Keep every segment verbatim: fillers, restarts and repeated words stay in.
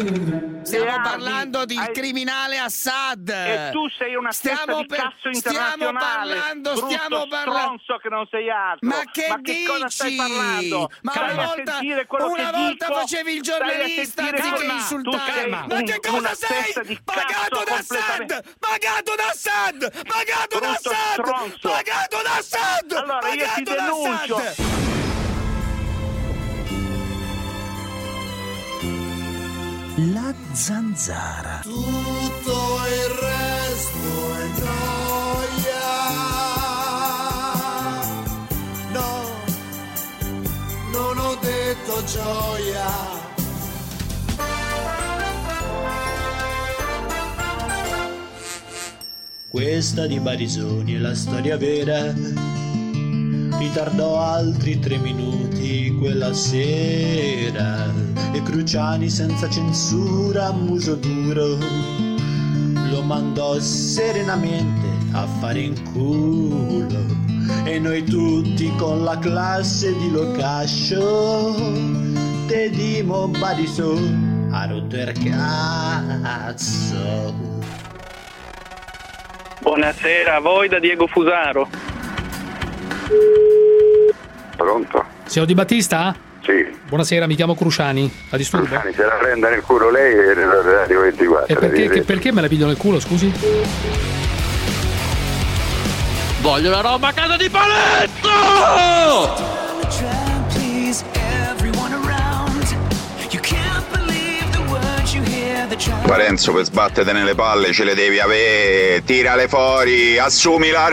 Stiamo parlando del hai... criminale Assad. E tu sei una stiamo di per... cazzo internazionale. Stiamo parlando, brutto stiamo parlando. stronzo che non sei altro. Ma che, Ma che dici? cosa stai parlando? Ma Stai una a volta, sentire quello una che volta dico, facevi il giornalista anziché insultare. Ma un, che cosa sei? Pagato da Assad! Pagato da Assad! Pagato da Assad! Stronzo. Pagato da Assad! Allora pagato io ti denuncio. La zanzara. Tutto il resto è gioia. No, non ho detto gioia. Questa di Barisoni è la storia vera. Ritardò altri tre minuti quella sera e Cruciani senza censura a muso duro lo mandò serenamente a fare in culo. E noi tutti con la classe di Locascio te dimo Barisoni a rotto il cazzo. Buonasera, a voi da Diego Fusaro. Pronto? Signor Di Battista? Sì. Buonasera, mi chiamo Cruciani. La disturbo? Cruciani, se la prenda nel culo lei e Radio ventiquattro. E perché, che, perché me la piglio nel culo, scusi? Voglio la roba a casa di Paletto! Parenzo, per sbattere nelle palle ce le devi avere. Tirale fuori, assumi la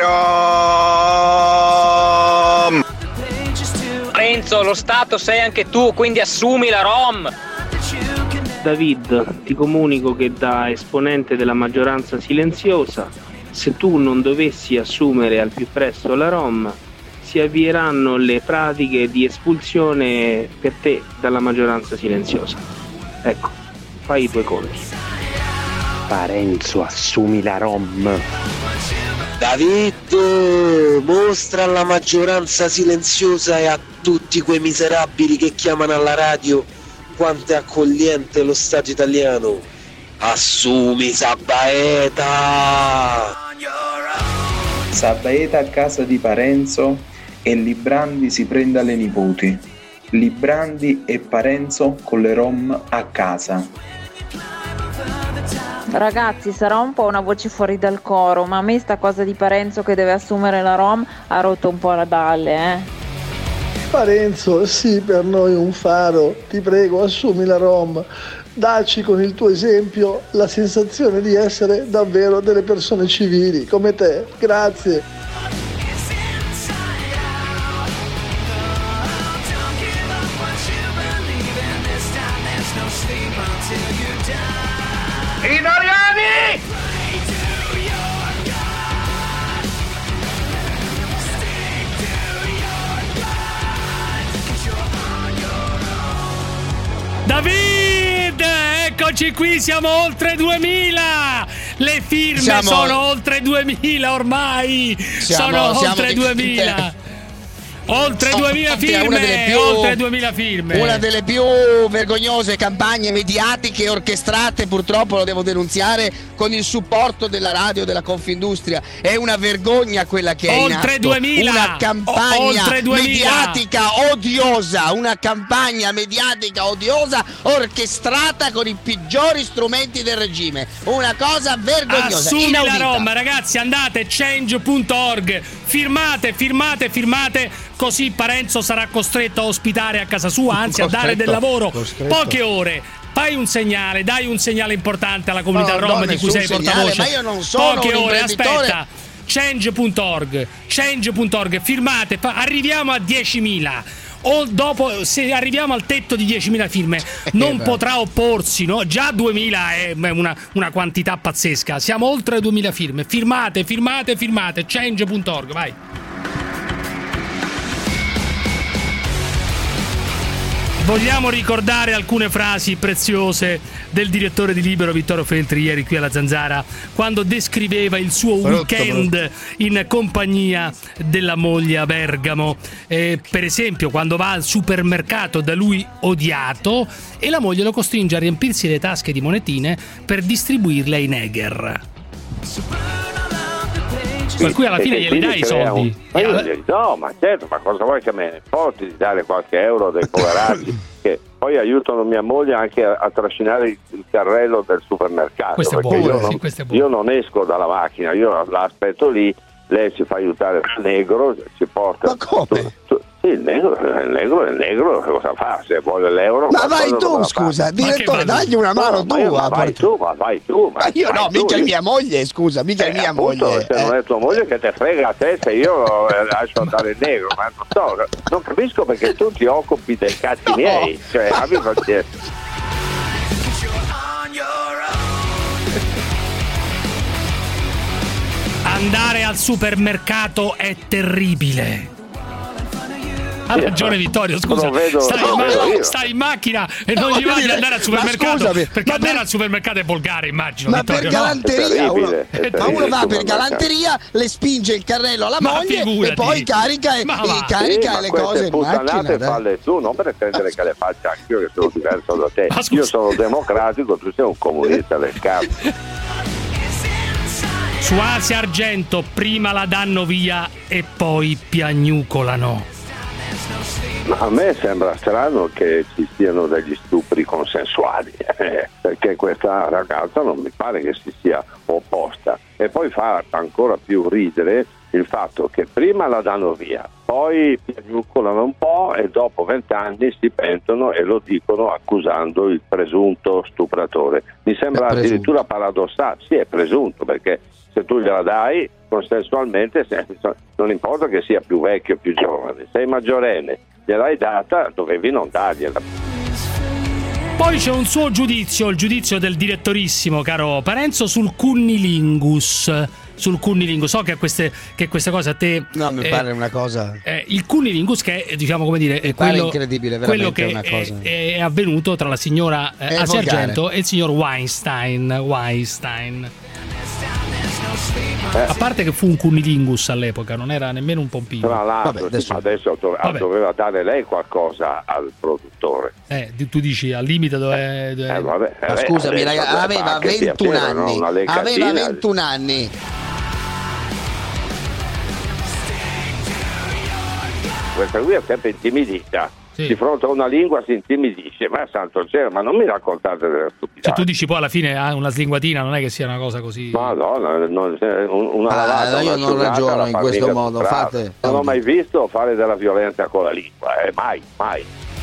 Rom. Parenzo, lo Stato sei anche tu, quindi assumi la Rom. David, ti comunico che da esponente della maggioranza silenziosa, se tu non dovessi assumere al più presto la Rom, si avvieranno le pratiche di espulsione per te dalla maggioranza silenziosa. Ecco, fai i tuoi conti. Parenzo, assumi la Rom. David, mostra alla maggioranza silenziosa e a tutti quei miserabili che chiamano alla radio quanto è accogliente lo Stato italiano. Assumi Sabaeta. Sabaeta a casa di Parenzo e Librandi si prenda le nipoti. Librandi e Parenzo con le Rom a casa. Ragazzi, sarà un po' una voce fuori dal coro, ma a me sta cosa di Parenzo che deve assumere la Rom ha rotto un po' la balle, eh. Parenzo, sì, per noi un faro, ti prego, assumi la Rom. Dacci con il tuo esempio la sensazione di essere davvero delle persone civili, come te. Grazie. Italiani! David, eccoci qui, siamo oltre duemila. Le firme siamo... sono oltre duemila ormai. Siamo, sono siamo oltre duemila. Oltre duemila firme, più, oltre duemila firme. Una delle più vergognose campagne mediatiche orchestrate, purtroppo lo devo denunziare, con il supporto della radio della Confindustria. È una vergogna quella che è in atto. Oltre duemila. Una campagna o- oltre duemila. mediatica odiosa, una campagna mediatica odiosa orchestrata con i peggiori strumenti del regime. Una cosa vergognosa. Assumi inaudita. la Roma, ragazzi, andate change punto org, firmate, firmate, firmate. Così Parenzo sarà costretto a ospitare a casa sua, anzi costretto, a dare del lavoro costretto. Poche ore. Fai un segnale, dai un segnale importante alla comunità no, rom no, di cui sei segnale, portavoce. Ma io non sono Poche un ore, aspetta. change punto org, change punto org, firmate, fa, arriviamo a diecimila. O dopo, se arriviamo al tetto di diecimila firme, non potrà opporsi, no? Già duemila è una, una quantità pazzesca. Siamo oltre duemila firme. Firmate, firmate, firmate. change punto org, vai. Vogliamo ricordare alcune frasi preziose del direttore di Libero Vittorio Feltri ieri qui alla Zanzara, quando descriveva il suo weekend in compagnia della moglie a Bergamo. Eh, per esempio, quando va al supermercato da lui odiato e la moglie lo costringe a riempirsi le tasche di monetine per distribuirle ai negher. Per cui alla fine glieli dai i soldi. Un... Ma io glieli do, ma certo, ma cosa vuoi che me ne porti di dare qualche euro dei poveracci che poi aiutano mia moglie anche a, a trascinare il, il carrello del supermercato. Questo è buono, io, non, sì, questo è buono. Io non esco dalla macchina, io l'aspetto lì, lei si fa aiutare dal negro, si porta. Ma come? Tu, tu, sì, il negro, il negro, il negro cosa fa? Se vuole l'euro. Ma vai tu, scusa, direttore, dagli una mano no, tu. Ma, ma vai tu, ma vai tu. Ma, ma io vai no, tu, mica io... mia moglie, scusa, mica eh, mia appunto, moglie. Se eh. non è tua moglie che te frega a te se io eh, lascio andare il negro, ma non so, non capisco perché tu ti occupi dei cazzi no. miei. Cioè, abbi pazienza. Andare al supermercato è terribile. Ha ragione Vittorio, scusa, vedo, stai, no, in ma- io. stai in macchina e non no, gli va di dire, andare al supermercato, scusami, perché andare per, al supermercato è volgare, immagino. Ma Vittorio, per galanteria, no? uno, terribile, ma uno va per galanteria, le spinge il carrello alla ma moglie figurati. e poi carica, e, e carica sì, le cose in macchina. Falle tu, non per credere che le faccia anch'io che sono diverso da te. Io sono democratico, tu sei un comunista del cazzo. Su Asia Argento prima la danno via e poi piagnucolano. Ma a me sembra strano che ci siano degli stupri consensuali, eh, perché questa ragazza non mi pare che si sia opposta. E poi fa ancora più ridere il fatto che prima la danno via, poi piagnucolano un po' e dopo vent'anni si pentono e lo dicono accusando il presunto stupratore. Mi sembra addirittura paradossale. Sì, è presunto, perché se tu gliela dai consensualmente, non importa che sia più vecchio o più giovane, sei maggiorenne, gliel'hai data, dovevi non dargliela. Poi c'è un suo giudizio, il giudizio del direttorissimo caro Parenzo sul cunnilingus. Sul cunnilingus, so che queste, che queste cose a te no mi eh, pare una cosa eh, il cunnilingus che è, diciamo come dire è quello, incredibile, quello che una cosa. È, è avvenuto tra la signora eh, Asia Argento e il signor Weinstein Weinstein Eh. A parte che fu un cunnilingus all'epoca, non era nemmeno un pompino. Tra l'altro, vabbè, adesso, adesso dove, doveva dare lei qualcosa al produttore. Eh, tu dici al limite dove. dove... Eh, vabbè, Ma scusami, ragazzi, aveva ventuno anni. No? Aveva ventuno anni. Questa qui è sempre intimidita. Sì. Di fronte a una lingua si intimidisce, ma santo cielo, ma non mi raccontate delle stupidate. Cioè tu dici poi alla fine ah, una slinguatina non è che sia una cosa così. No, no, no, no una ah, lavata, no, io una non ragiono in questo modo, fate. Non ho mai visto fare della violenza con la lingua, eh, mai, mai.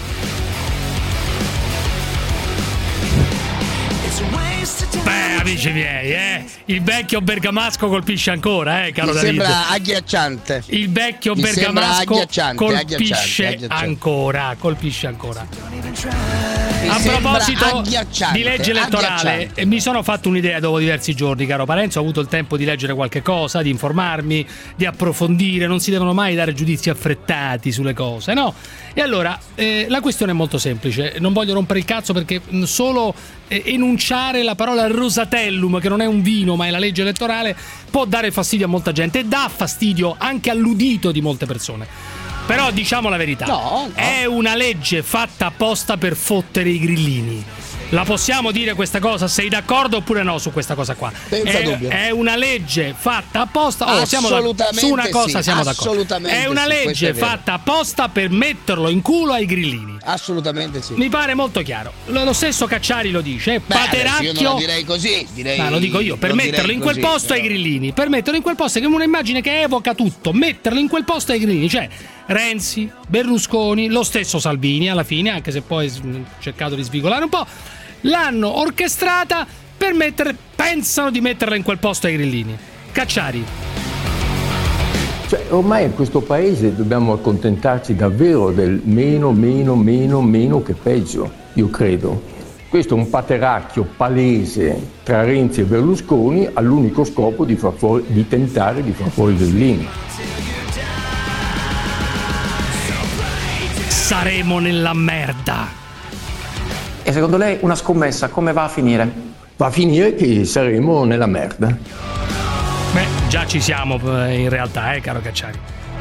Beh, amici miei, eh, il vecchio bergamasco colpisce ancora, eh, caro Mi David. sembra agghiacciante. Il vecchio Mi bergamasco agghiacciante, colpisce agghiacciante, agghiacciante. ancora, colpisce ancora. Mi A proposito di legge elettorale, mi sono fatto un'idea dopo diversi giorni, caro Parenzo. Ho avuto il tempo di leggere qualche cosa, di informarmi, di approfondire. Non si devono mai dare giudizi affrettati sulle cose, no? E allora eh, la questione è molto semplice. Non voglio rompere il cazzo perché solo eh, enunciare la parola Rosatellum, che non è un vino ma è la legge elettorale, può dare fastidio a molta gente e dà fastidio anche all'udito di molte persone. Però diciamo la verità, no, no. È una legge fatta apposta per fottere i grillini. La possiamo dire questa cosa? Sei d'accordo oppure no su questa cosa qua? Senza è, dubbio. È una legge fatta apposta. Oh, siamo assolutamente su una cosa sì, siamo d'accordo. Assolutamente è una sì, legge è fatta apposta per metterlo in culo ai grillini. Assolutamente sì. Mi pare molto chiaro. Lo, lo stesso Cacciari lo dice. Beh, Pateracchio. Io non lo direi così. Direi, Ma lo dico io. Per metterlo in quel così, posto però. ai grillini. Per metterlo in quel posto, che è un'immagine che evoca tutto. Metterlo in quel posto ai grillini. Cioè Renzi, Berlusconi, lo stesso Salvini alla fine, anche se poi ha cercato di svigolare un po', l'hanno orchestrata per mettere, pensano di metterla in quel posto ai grillini. Cacciari. Cioè, ormai in questo paese dobbiamo accontentarci davvero del meno, meno, meno, meno che peggio, io credo. Questo è un pateracchio palese tra Renzi e Berlusconi all'unico scopo di, far fuori, di tentare di far fuori i grillini. saremo nella merda. E secondo lei una scommessa come va a finire? Va a finire che saremo nella merda. Beh, già ci siamo in realtà, eh, caro Cacciari.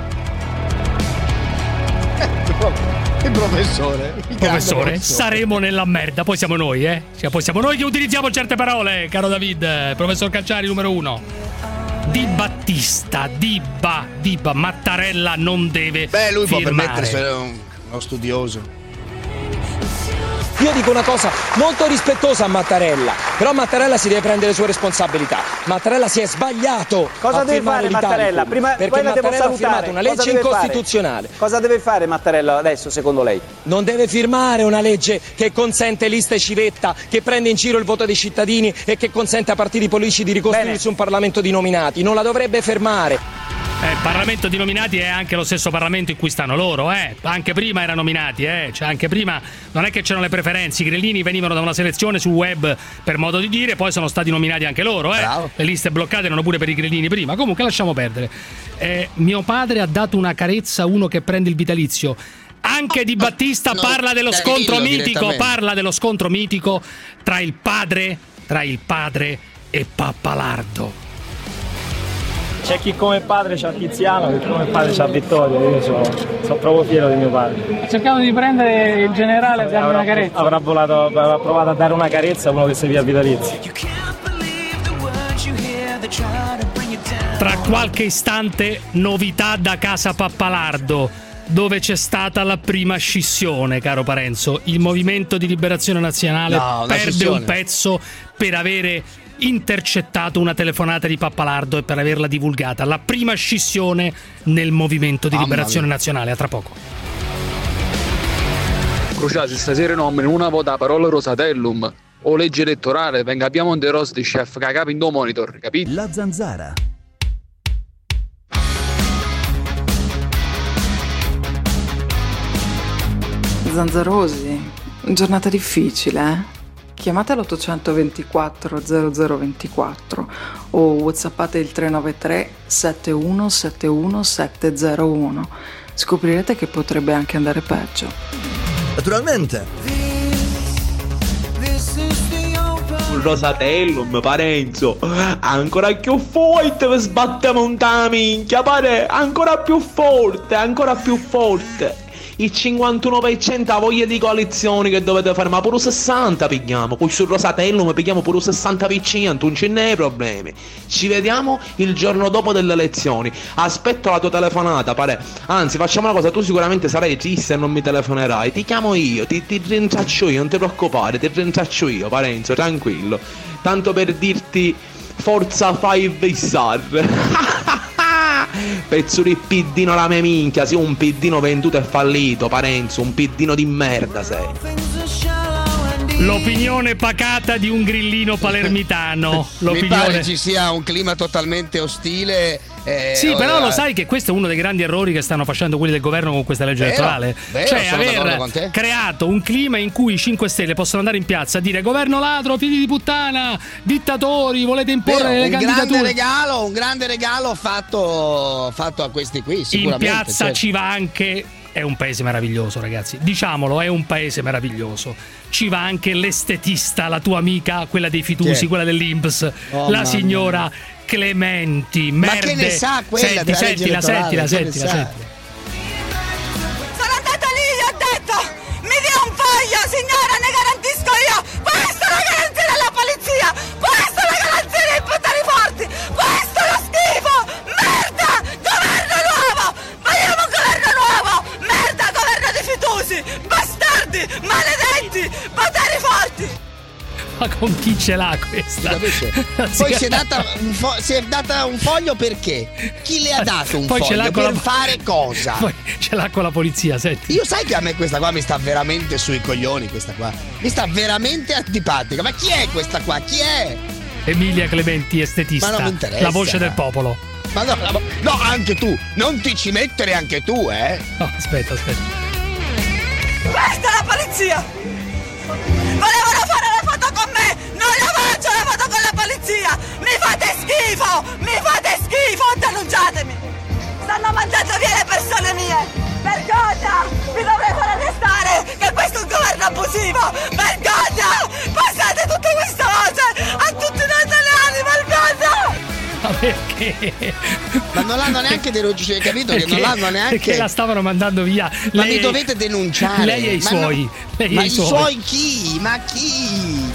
Il professore. Il professore, professore, saremo nella merda. Poi siamo noi, eh. Cioè, poi siamo noi che utilizziamo certe parole, caro David. Professor Cacciari, numero uno. Di Battista, Dibba, Dibba, Mattarella non deve Beh, lui firmare. può permettersi, è un, uno studioso. Io dico una cosa molto rispettosa a Mattarella, però Mattarella si deve prendere le sue responsabilità. Mattarella si è sbagliato. Cosa a deve fare Mattarella? Prima, perché poi la devo Mattarella ha firmato salutare. una legge incostituzionale. Fare? Cosa deve fare Mattarella adesso, secondo lei? Non deve firmare una legge che consente liste civetta, che prende in giro il voto dei cittadini e che consente a partiti politici di ricostruirsi Bene. un Parlamento di nominati. Non la dovrebbe fermare. Eh, il Parlamento di nominati è anche lo stesso Parlamento in cui stanno loro, eh. Anche prima erano nominati, eh. Cioè, anche prima non è che c'erano le preferenze, i grillini venivano da una selezione sul web, per modo di dire, poi sono stati nominati anche loro, eh. Bravo. Le liste bloccate erano pure per i grillini prima. Comunque lasciamo perdere. Eh, mio padre ha dato una carezza a uno che prende il vitalizio. Anche Di Battista no, parla dello scontro mitico, parla dello scontro mitico tra il padre, tra il padre e Pappalardo. C'è chi come padre c'ha Tiziano, chi come padre c'ha Vittorio, io sono, sono proprio fiero di mio padre. Cercavo di prendere il generale e dargli una carezza. Avrà volato, avrà provato a dare una carezza a uno che si via vitalizio. Tra qualche istante novità da casa Pappalardo, dove c'è stata la prima scissione, caro Parenzo. Il Movimento di Liberazione Nazionale no, perde scissione. un pezzo per avere intercettato una telefonata di Pappalardo e per averla divulgata. La prima scissione nel Movimento di Liberazione Nazionale. A tra poco. Cruciati stasera nomini una vota parola Rosatellum o legge elettorale, venga abbiamo un deros di chef che capi in do monitor, capito? La Zanzara. Zanzarosi, giornata difficile, eh? Chiamate l'ottocentoventiquattro zero zero ventiquattro o whatsappate il tre nove tre sette uno sette uno sette zero uno. Scoprirete che potrebbe anche andare peggio. Naturalmente. Rosatellum, Parenzo, ancora più forte per sbattere un minchia, pare, ancora più forte, ancora più forte. Il cinquantuno per cento ha voglia di coalizioni che dovete fare, ma pure sessanta pigliamo. Poi sul Rosatellum pigliamo pure sessanta per cento, non ce n'è problemi. Ci vediamo il giorno dopo delle elezioni. Aspetto la tua telefonata, pare. Anzi, facciamo una cosa, tu sicuramente sarai triste e non mi telefonerai. Ti chiamo io, ti, ti rintraccio io, non ti preoccupare, ti rintraccio io, Parenzo, tranquillo. Tanto per dirti forza five star. Pezzo di piddino la mia minchia, sì, un piddino venduto e fallito, Parenzo, un piddino di merda sei. L'opinione pacata di un grillino palermitano. L'opinione... Mi pare ci sia un clima totalmente ostile. Eh, sì, però lo sai che questo è uno dei grandi errori che stanno facendo quelli del governo con questa legge vero, elettorale. Vero, cioè aver creato un clima in cui i cinque Stelle possono andare in piazza a dire governo ladro, figli di puttana, dittatori, volete imporre vero, le un candidature. Grande regalo, un grande regalo fatto, fatto a questi qui, sicuramente. In piazza certo. ci va anche... È un paese meraviglioso, ragazzi. Diciamolo, è un paese meraviglioso. Ci va anche l'estetista, la tua amica, quella dei Fitusi, quella dell'I N P S, oh, la signora Clementi. Ma merde. che ne sa quella? Senti, sentila, sentila, sentila, sentila. Sono andata lì, gli ho detto, mi dia un foglio, signora, ne garantisco io. Questa è la garanzia della polizia, questa è la garanzia dei poteri forti, questo è lo schifo, merda, governo nuovo, vogliamo un governo nuovo, merda, governo di Fitusi, bastardi, maledetti, poteri forti. Ma con chi ce l'ha questa? Poi si è, data un fo- si è data un foglio perché? Chi le ha dato un Poi foglio? Ce l'ha per la... fare cosa? Poi ce l'ha con la polizia, senti. Io sai che a me questa qua mi sta veramente sui coglioni, questa qua. Mi sta veramente antipatica. Ma chi è questa qua? Chi è? Emilia Clementi, estetista. Ma non mi interessa. La voce del popolo. Ma no, no, no, anche tu. Non ti ci mettere anche tu, eh. No, aspetta, aspetta. Questa è la polizia! Volevano fare la foto con me! Non la faccio la foto con la polizia! Mi fate schifo! Mi fate schifo! Denunciatemi! Stanno mandando via le persone mie! Vergogna! Vi dovrei fare aspettare che questo è un governo abusivo. Vergogna! Passate tutte queste cose a tutti noi italiani, vergogna! Ma perché? Ma non l'hanno neanche denunciato, hai capito? Perché, che non l'hanno neanche. Perché la stavano mandando via. Ma lei mi dovete denunciare. Lei e i ma suoi. No, lei ma e i, i suoi. suoi chi? Ma chi?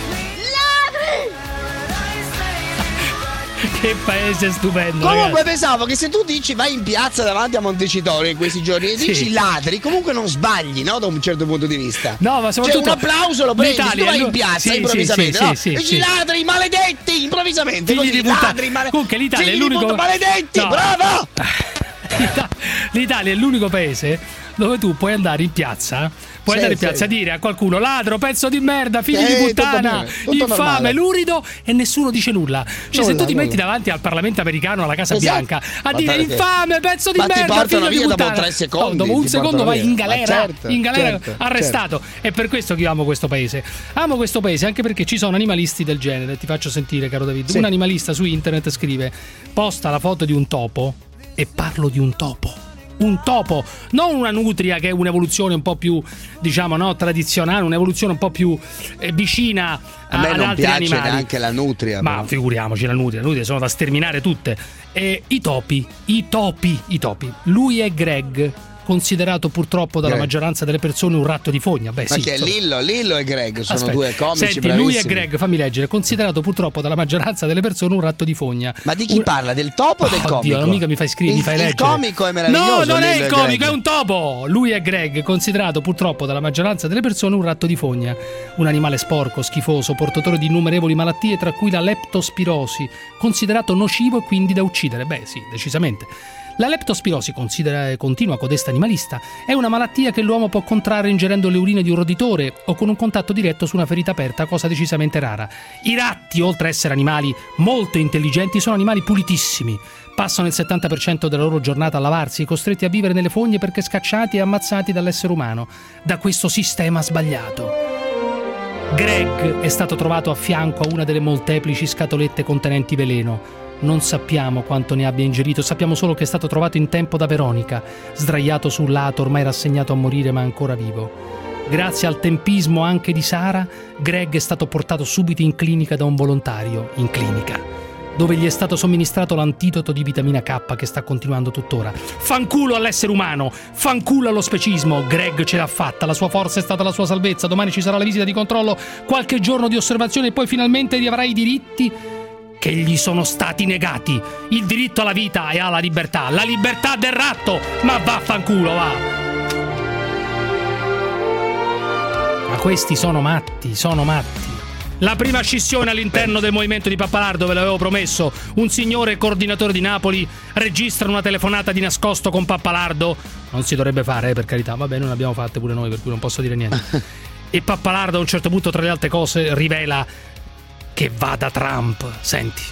Che paese stupendo. Comunque ragazzi. pensavo che se tu dici vai in piazza davanti a Montecitorio in questi giorni e Sì. dici ladri, comunque non sbagli, no? Da un certo punto di vista. No, ma soprattutto cioè un applauso lo prendi, l'Italia, tu vai lui- in piazza sì, improvvisamente, sì, no? sì, sì, dici sì. ladri maledetti improvvisamente, Figli così, di puttana. ladri male... Comunque l'Italia figli è di l'unico puttana, maledetti, No. bravo! L'Ita- L'Italia è l'unico paese dove tu puoi andare in piazza, puoi Sì, andare in sì. piazza a dire a qualcuno ladro, pezzo di merda, figli Eh, di tutto puttana, bene, tutto infame, normale. lurido, e nessuno dice nulla. Cioè, se Nulla, tu ti metti nulla. davanti al Parlamento americano, alla Casa Esatto. Bianca, a Ma dire perché? infame, pezzo di Ma ti merda, portano figlio di via dopo puttana, tre secondi, no, dopo un ti secondo portano vai via. in galera, Ma certo, in galera certo, arrestato. E per questo che io amo questo paese. Amo questo paese anche perché ci sono animalisti del genere. Ti faccio sentire, caro David. Sì. Un animalista su internet scrive: posta la foto di un topo e parlo di un topo. Un topo, non una nutria che è un'evoluzione un po' più, diciamo, no, tradizionale, un'evoluzione un po' più eh, vicina A me ad non altri piace animali. neanche la nutria. Ma però. figuriamoci, la nutria, le nutrie sono da sterminare tutte. E i topi, i topi, i topi. Lui è Greg, considerato purtroppo dalla Greg. maggioranza delle persone un ratto di fogna. Beh, Ma sì, che è insomma. Lillo? Lillo e Greg sono Aspetta, due comici senti, bravissimi. lui è Greg, fammi leggere, considerato purtroppo dalla maggioranza delle persone un ratto di fogna. Ma di chi Un- parla? Del topo o del Oddio, comico? non mica mi fai scrivere, mi Il- fai il leggere. comico è meraviglioso, No, non è Lillo il e comico, Greg. è un topo. Lui è Greg, considerato purtroppo dalla maggioranza delle persone un ratto di fogna. Un animale sporco, schifoso, portatore di innumerevoli malattie, tra cui la leptospirosi, considerato nocivo e quindi da uccidere. Beh, sì, decisamente. La leptospirosi, considera, continua codesta animalista, è una malattia che l'uomo può contrarre ingerendo le urine di un roditore o con un contatto diretto su una ferita aperta, cosa decisamente rara. I ratti, oltre a essere animali molto intelligenti, sono animali pulitissimi. Passano il settanta per cento della loro giornata a lavarsi, costretti a vivere nelle fogne perché scacciati e ammazzati dall'essere umano, da questo sistema sbagliato. Greg è stato trovato a fianco a una delle molteplici scatolette contenenti veleno. Non sappiamo quanto ne abbia ingerito, sappiamo solo che è stato trovato in tempo da Veronica, sdraiato sul lato, ormai rassegnato a morire ma ancora vivo. Grazie al tempismo anche di Sara, Greg è stato portato subito in clinica da un volontario, in clinica, dove gli è stato somministrato l'antidoto di vitamina K che sta continuando tuttora. Fanculo all'essere umano, fanculo allo specismo. Greg ce l'ha fatta, la sua forza è stata la sua salvezza. Domani ci sarà la visita di controllo, qualche giorno di osservazione e poi finalmente riavrà i diritti che gli sono stati negati. Il diritto alla vita e alla libertà. La libertà del ratto. Ma vaffanculo, va. Ma questi sono matti, sono matti. La prima scissione all'interno del movimento di Pappalardo, ve l'avevo promesso. Un signore coordinatore di Napoli registra una telefonata di nascosto con Pappalardo. Non si dovrebbe fare, eh, per carità. Vabbè, non ne abbiamo fatte pure noi, per cui non posso dire niente. E Pappalardo a un certo punto, tra le altre cose, rivela che va da Trump. Senti.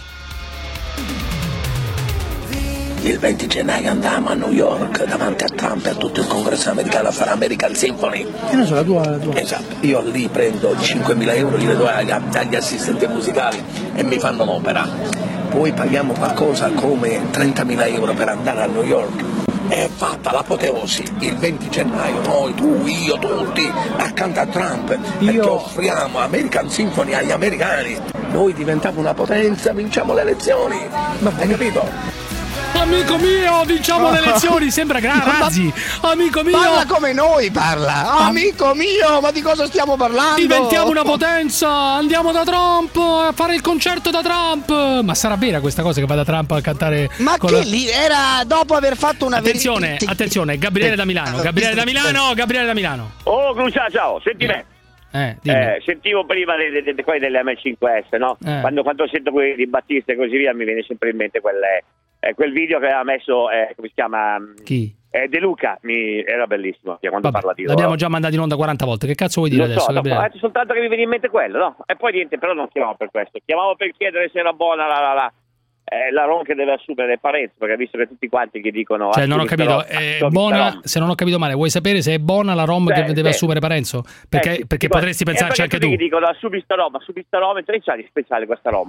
Il venti gennaio andiamo a New York davanti a Trump e a tutto il congresso americano a fare American Symphony. Io non so, la tua, la tua. Esatto, io lì prendo cinquemila euro, li do agli, agli assistenti musicali e mi fanno l'opera. Poi paghiamo qualcosa come trentamila euro per andare a New York. È fatta l'apoteosi il venti gennaio, noi, tu, io, tutti, accanto a Trump, perché Io- offriamo American Symphony agli americani. Noi diventiamo una potenza, vinciamo le elezioni. Hai capito? Amico mio, vinciamo le elezioni. Sembra Gra- Razzi. Amico mio, Parla come noi, parla. Amico mio, ma di cosa stiamo parlando? diventiamo una potenza. Andiamo da Trump a fare il concerto da Trump. Ma sarà vera questa cosa che va da Trump a cantare? Ma con che la- lì era dopo aver fatto una Attenzione, veri- attenzione, Gabriele da Milano. Gabriele da Milano, Gabriele da Milano. Oh, Crucia, ciao, senti me. Eh, dimmi. Eh, sentivo prima de, de, de, quelli delle M cinque S, no? Eh. Quando, quando sento quelli di Battista e così via, mi viene sempre in mente quelle, eh, quel video che aveva messo, eh, come si chiama? Chi? Eh, De Luca, mi, era bellissimo che quando Vabbè, parla di l'abbiamo già mandato in onda quaranta volte. Che cazzo vuoi dire Lo adesso, so, no, Gabriele? eh, soltanto che mi viene in mente quello, no? E poi niente, però non chiamavo per questo, chiamavo per chiedere se era buona la, la, la, eh, la Ron che deve assumere Parenzo, perché visto che tutti quanti che dicono Cioè, non ho assumi capito, sta roba, è assumi buona, sta roba. se non ho capito male, vuoi sapere se è buona la rom Sì, che deve sì. assumere Parenzo? Perché, Eh, sì, perché tipo, potresti eh, pensarci perché anche tu. tutti che dicono assumi sta roba, assumi sta roba, e c'è di speciale questa roba.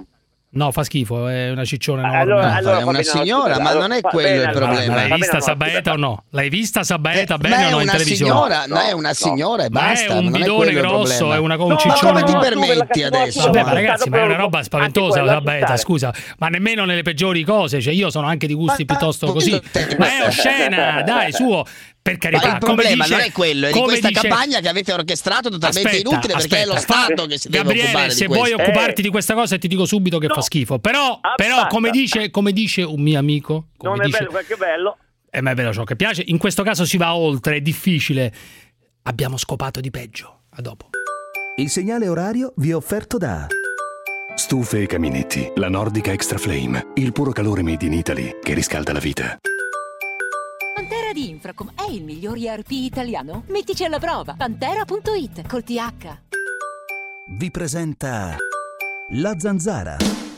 No, fa schifo, è una cicciona enorme. Allora, allora, è una signora, ma non è quello il problema. L'hai vista Sabaeta o no? L'hai vista Sabaeta bene o no in televisione? Signora, no, è una signora e basta. Ma è un bidone grosso, è una un ciccione. Ma come ti permetti adesso? Vabbè, ma ragazzi, ma è una roba spaventosa Sabaeta, scusa, ma nemmeno nelle peggiori cose, cioè io sono anche di gusti piuttosto così. Ma è oscena, dai, suo. Per carità, ma il problema dice, non è quello, è di questa dice, campagna che avete orchestrato totalmente aspetta, inutile, perché aspetta, è lo Stato che si deve Gabriele, occupare se di questo. vuoi occuparti eh. di questa cosa ti dico subito che no. fa schifo. Però, però come, dice, come dice un mio amico, come non dice, è bello, perché è bello. Eh, ma è bello ciò che piace. In questo caso si va oltre, è difficile. Abbiamo scopato di peggio. A dopo. Il segnale orario vi è offerto da Stufe e caminetti, la Nordica Extra Flame, il puro calore made in Italy che riscalda la vita. Pantera di Infracom è il miglior E R P italiano? Mettici alla prova. Pantera punto it col T H. Vi presenta La Zanzara.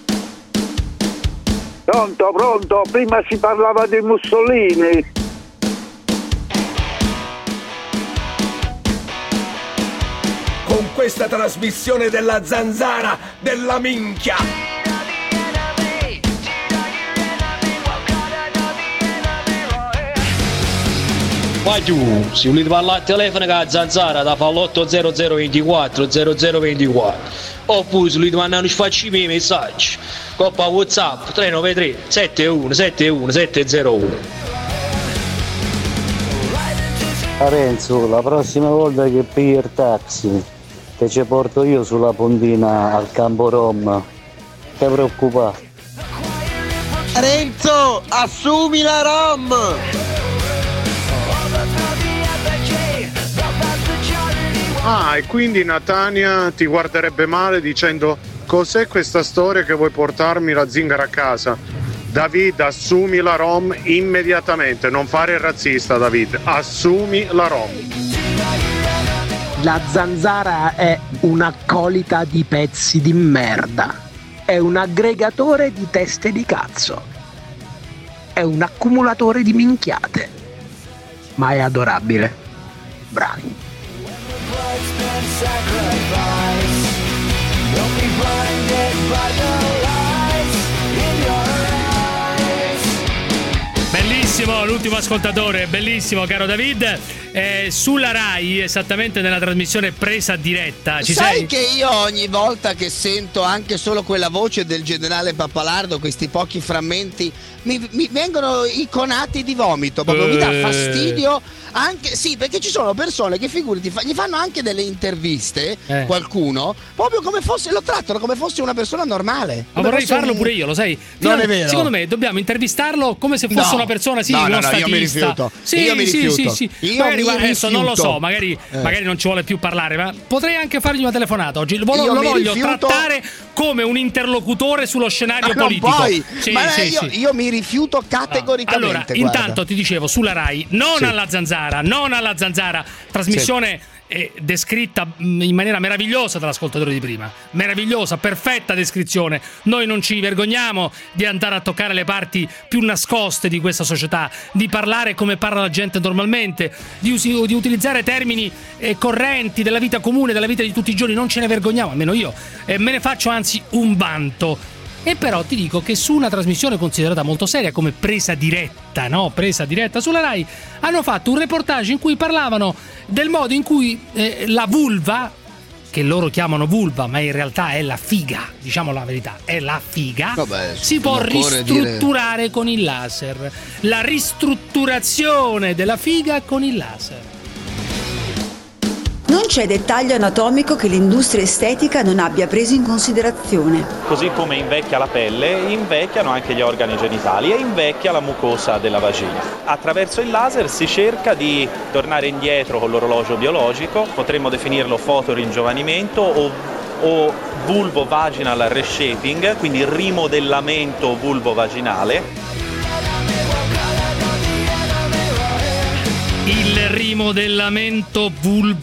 Pronto, pronto, prima si parlava di Mussolini. Con questa trasmissione della Zanzara della minchia. Ma giù, se volete parlare al telefono con la Zanzara da fa l'otto zero zero ventiquattro zero zero ventiquattro, oppure se volete mandare un sfaccimi i messaggi coppa WhatsApp tre nove tre sette uno sette uno sette zero uno. Renzo, la prossima volta che pigli il taxi te ci porto io sulla pontina al campo Rom, ti preoccupare. Renzo, assumi la Rom! Ah, e quindi Natania ti guarderebbe male dicendo: cos'è questa storia che vuoi portarmi la zingara a casa? David, assumi la Rom immediatamente, non fare il razzista, David, assumi la Rom. La Zanzara è un'accolita di pezzi di merda, è un aggregatore di teste di cazzo, è un accumulatore di minchiate, ma è adorabile. Bravi. Bellissimo l'ultimo ascoltatore, bellissimo caro David. Eh, sulla Rai, esattamente nella trasmissione Presa Diretta, ci sai sei? Che io ogni volta che sento anche solo quella voce del generale Pappalardo, questi pochi frammenti, mi, mi vengono i conati di vomito, proprio mi dà fastidio. Anche, sì, perché ci sono persone che figurati fa, gli fanno anche delle interviste, eh. qualcuno, proprio come fosse, lo trattano come fosse una persona normale. Ma vorrei farlo un... pure io, lo sai? Non è vero. Secondo me dobbiamo intervistarlo come se fosse no. una persona, sì, no, uno no, no, statista. Io mi rifiuto. Sì, io mi sì, rifiuto. sì, sì. Io magari, mi guarda, adesso non lo so, magari, eh. magari non ci vuole più parlare, ma potrei anche fargli una telefonata oggi. Lo, lo voglio rifiuto... trattare come un interlocutore sullo scenario ma politico. Poi, sì, ma sì, io, sì. io mi rifiuto categoricamente. Allora, guarda. intanto ti dicevo sulla Rai, non sì. alla Zanzara, non alla Zanzara. Trasmissione sì. eh, descritta in maniera meravigliosa dall'ascoltatore di prima, meravigliosa, perfetta descrizione. Noi non ci vergogniamo di andare a toccare le parti più nascoste di questa società, di parlare come parla la gente normalmente, di, usi- di utilizzare termini eh, correnti della vita comune, della vita di tutti i giorni. Non ce ne vergogniamo, almeno io, e me ne faccio anzi un vanto. E però ti dico che su una trasmissione considerata molto seria come Presa Diretta, no? Presa Diretta sulla Rai, hanno fatto un reportage in cui parlavano del modo in cui eh, la vulva, che loro chiamano vulva, ma in realtà è la figa, diciamo la verità, è la figa, Vabbè, si può ristrutturare dire... con il laser. La ristrutturazione della figa con il laser. Non c'è dettaglio anatomico che l'industria estetica non abbia preso in considerazione. Così come invecchia la pelle, invecchiano anche gli organi genitali e invecchia la mucosa della vagina. Attraverso il laser si cerca di tornare indietro con l'orologio biologico, potremmo definirlo fotoringiovanimento o, o vulvo-vaginal reshaping, quindi rimodellamento vulvo-vaginale. Il rimodellamento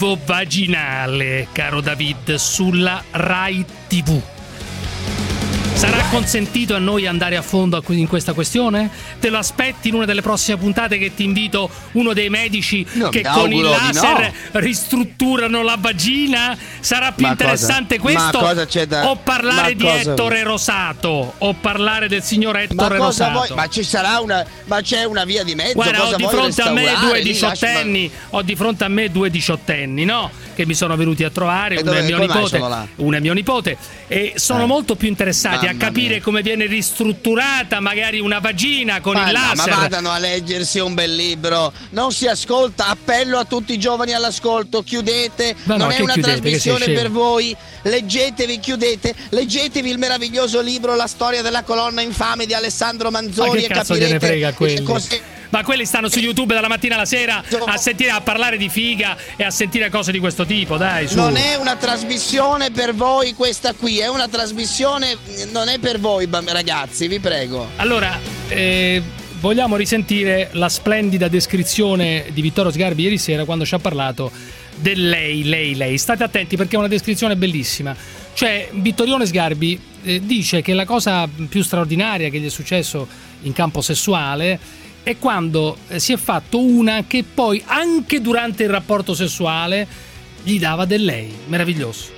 vulvo-vaginale, caro David, sulla Rai tivù. Sarà consentito a noi andare a fondo in questa questione? Te lo aspetti in una delle prossime puntate che ti invito uno dei medici no, che con il laser no. ristrutturano la vagina? Sarà più ma interessante cosa? questo Ma cosa c'è da... o parlare ma di cosa... Ettore Rosato o parlare del signor Ettore ma cosa Rosato? Vuoi? Ma ci sarà una ma c'è una via di mezzo. Guarda, cosa ho di fronte a me due diciottenni, lasci... ho di fronte a me due diciottenni, no? Che mi sono venuti a trovare, e uno è mio nipote, uno è mio nipote e sono eh. molto più interessati Mamma a capire mia. come viene ristrutturata magari una vagina con ma il no, laser. Ma vadano a leggersi un bel libro, non si ascolta. Appello a tutti i giovani all'ascolto, chiudete, ma non no, è una chiudete, trasmissione per voi, leggetevi, chiudete, leggetevi il meraviglioso libro La storia della colonna infame di Alessandro Manzoni ma che e cazzo capirete gliene frega quelli? cose... Ma quelli stanno su YouTube dalla mattina alla sera a sentire, a parlare di figa e a sentire cose di questo tipo, dai, su. Non è una trasmissione per voi questa qui, è una trasmissione, non è per voi ragazzi, vi prego. Allora, eh, vogliamo risentire la splendida descrizione di Vittorio Sgarbi ieri sera quando ci ha parlato del lei, lei, lei. State attenti perché è una descrizione bellissima. Cioè, Vittorione Sgarbi eh, dice che la cosa più straordinaria che gli è successo in campo sessuale è quando si è fatto una che poi anche durante il rapporto sessuale gli dava del lei. Meraviglioso.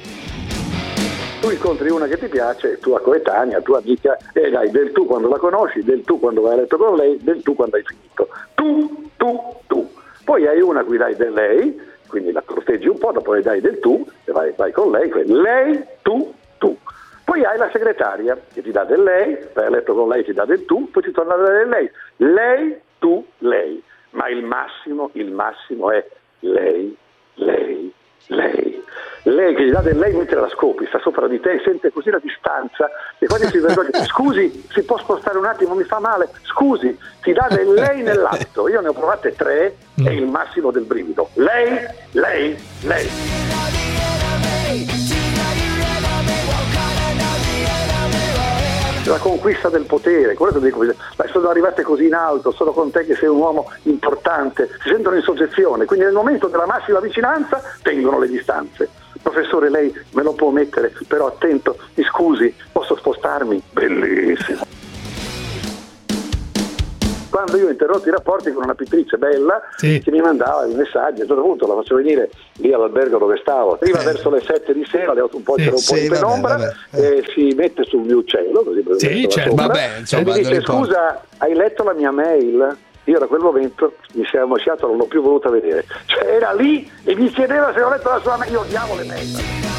Tu incontri una che ti piace, tua coetanea, tua amica, e dai del tu quando la conosci, del tu quando vai a letto con lei, del tu quando hai finito. Tu, tu, tu. Poi hai una a cui dai del lei, quindi la corteggi un po', dopo le dai del tu e vai, vai con lei, lei, tu, tu. Poi hai la segretaria che ti dà del lei, vai a letto con lei, ti dà del tu, poi ti torna a dare del lei. Lei, tu, lei. Ma il massimo, il massimo è lei, lei, lei. Lei che gli dà del lei mentre la scopi, sta sopra di te e sente così la distanza e quando si vergogna, scusi, si può spostare un attimo, mi fa male, scusi, ti dà del lei nell'atto. Io ne ho provate tre, è il massimo del brivido. Lei, lei, lei. La conquista del potere, quello che dico, sono arrivate così in alto, sono con te che sei un uomo importante, si sentono in soggezione, quindi nel momento della massima vicinanza tengono le distanze. Professore, lei me lo può mettere, però attento, mi scusi, posso spostarmi? Bellissimo. Quando io ho interrotto i rapporti con una pittrice bella, sì, che mi mandava i messaggi, a un certo punto la faccio venire lì all'albergo dove stavo, arriva eh. verso le sette di sera, le otto un po', sì, c'era un sì, po' di penombra, vabbè, vabbè. E si mette sul mio uccello, così sì, certo, vabbè, insomma, e mi dice scusa, hai letto la mia mail? Io da quel momento mi si è ammosciato, non l'ho più voluta vedere, cioè era lì e mi chiedeva se ho letto la sua mail. Io odiavo le mail.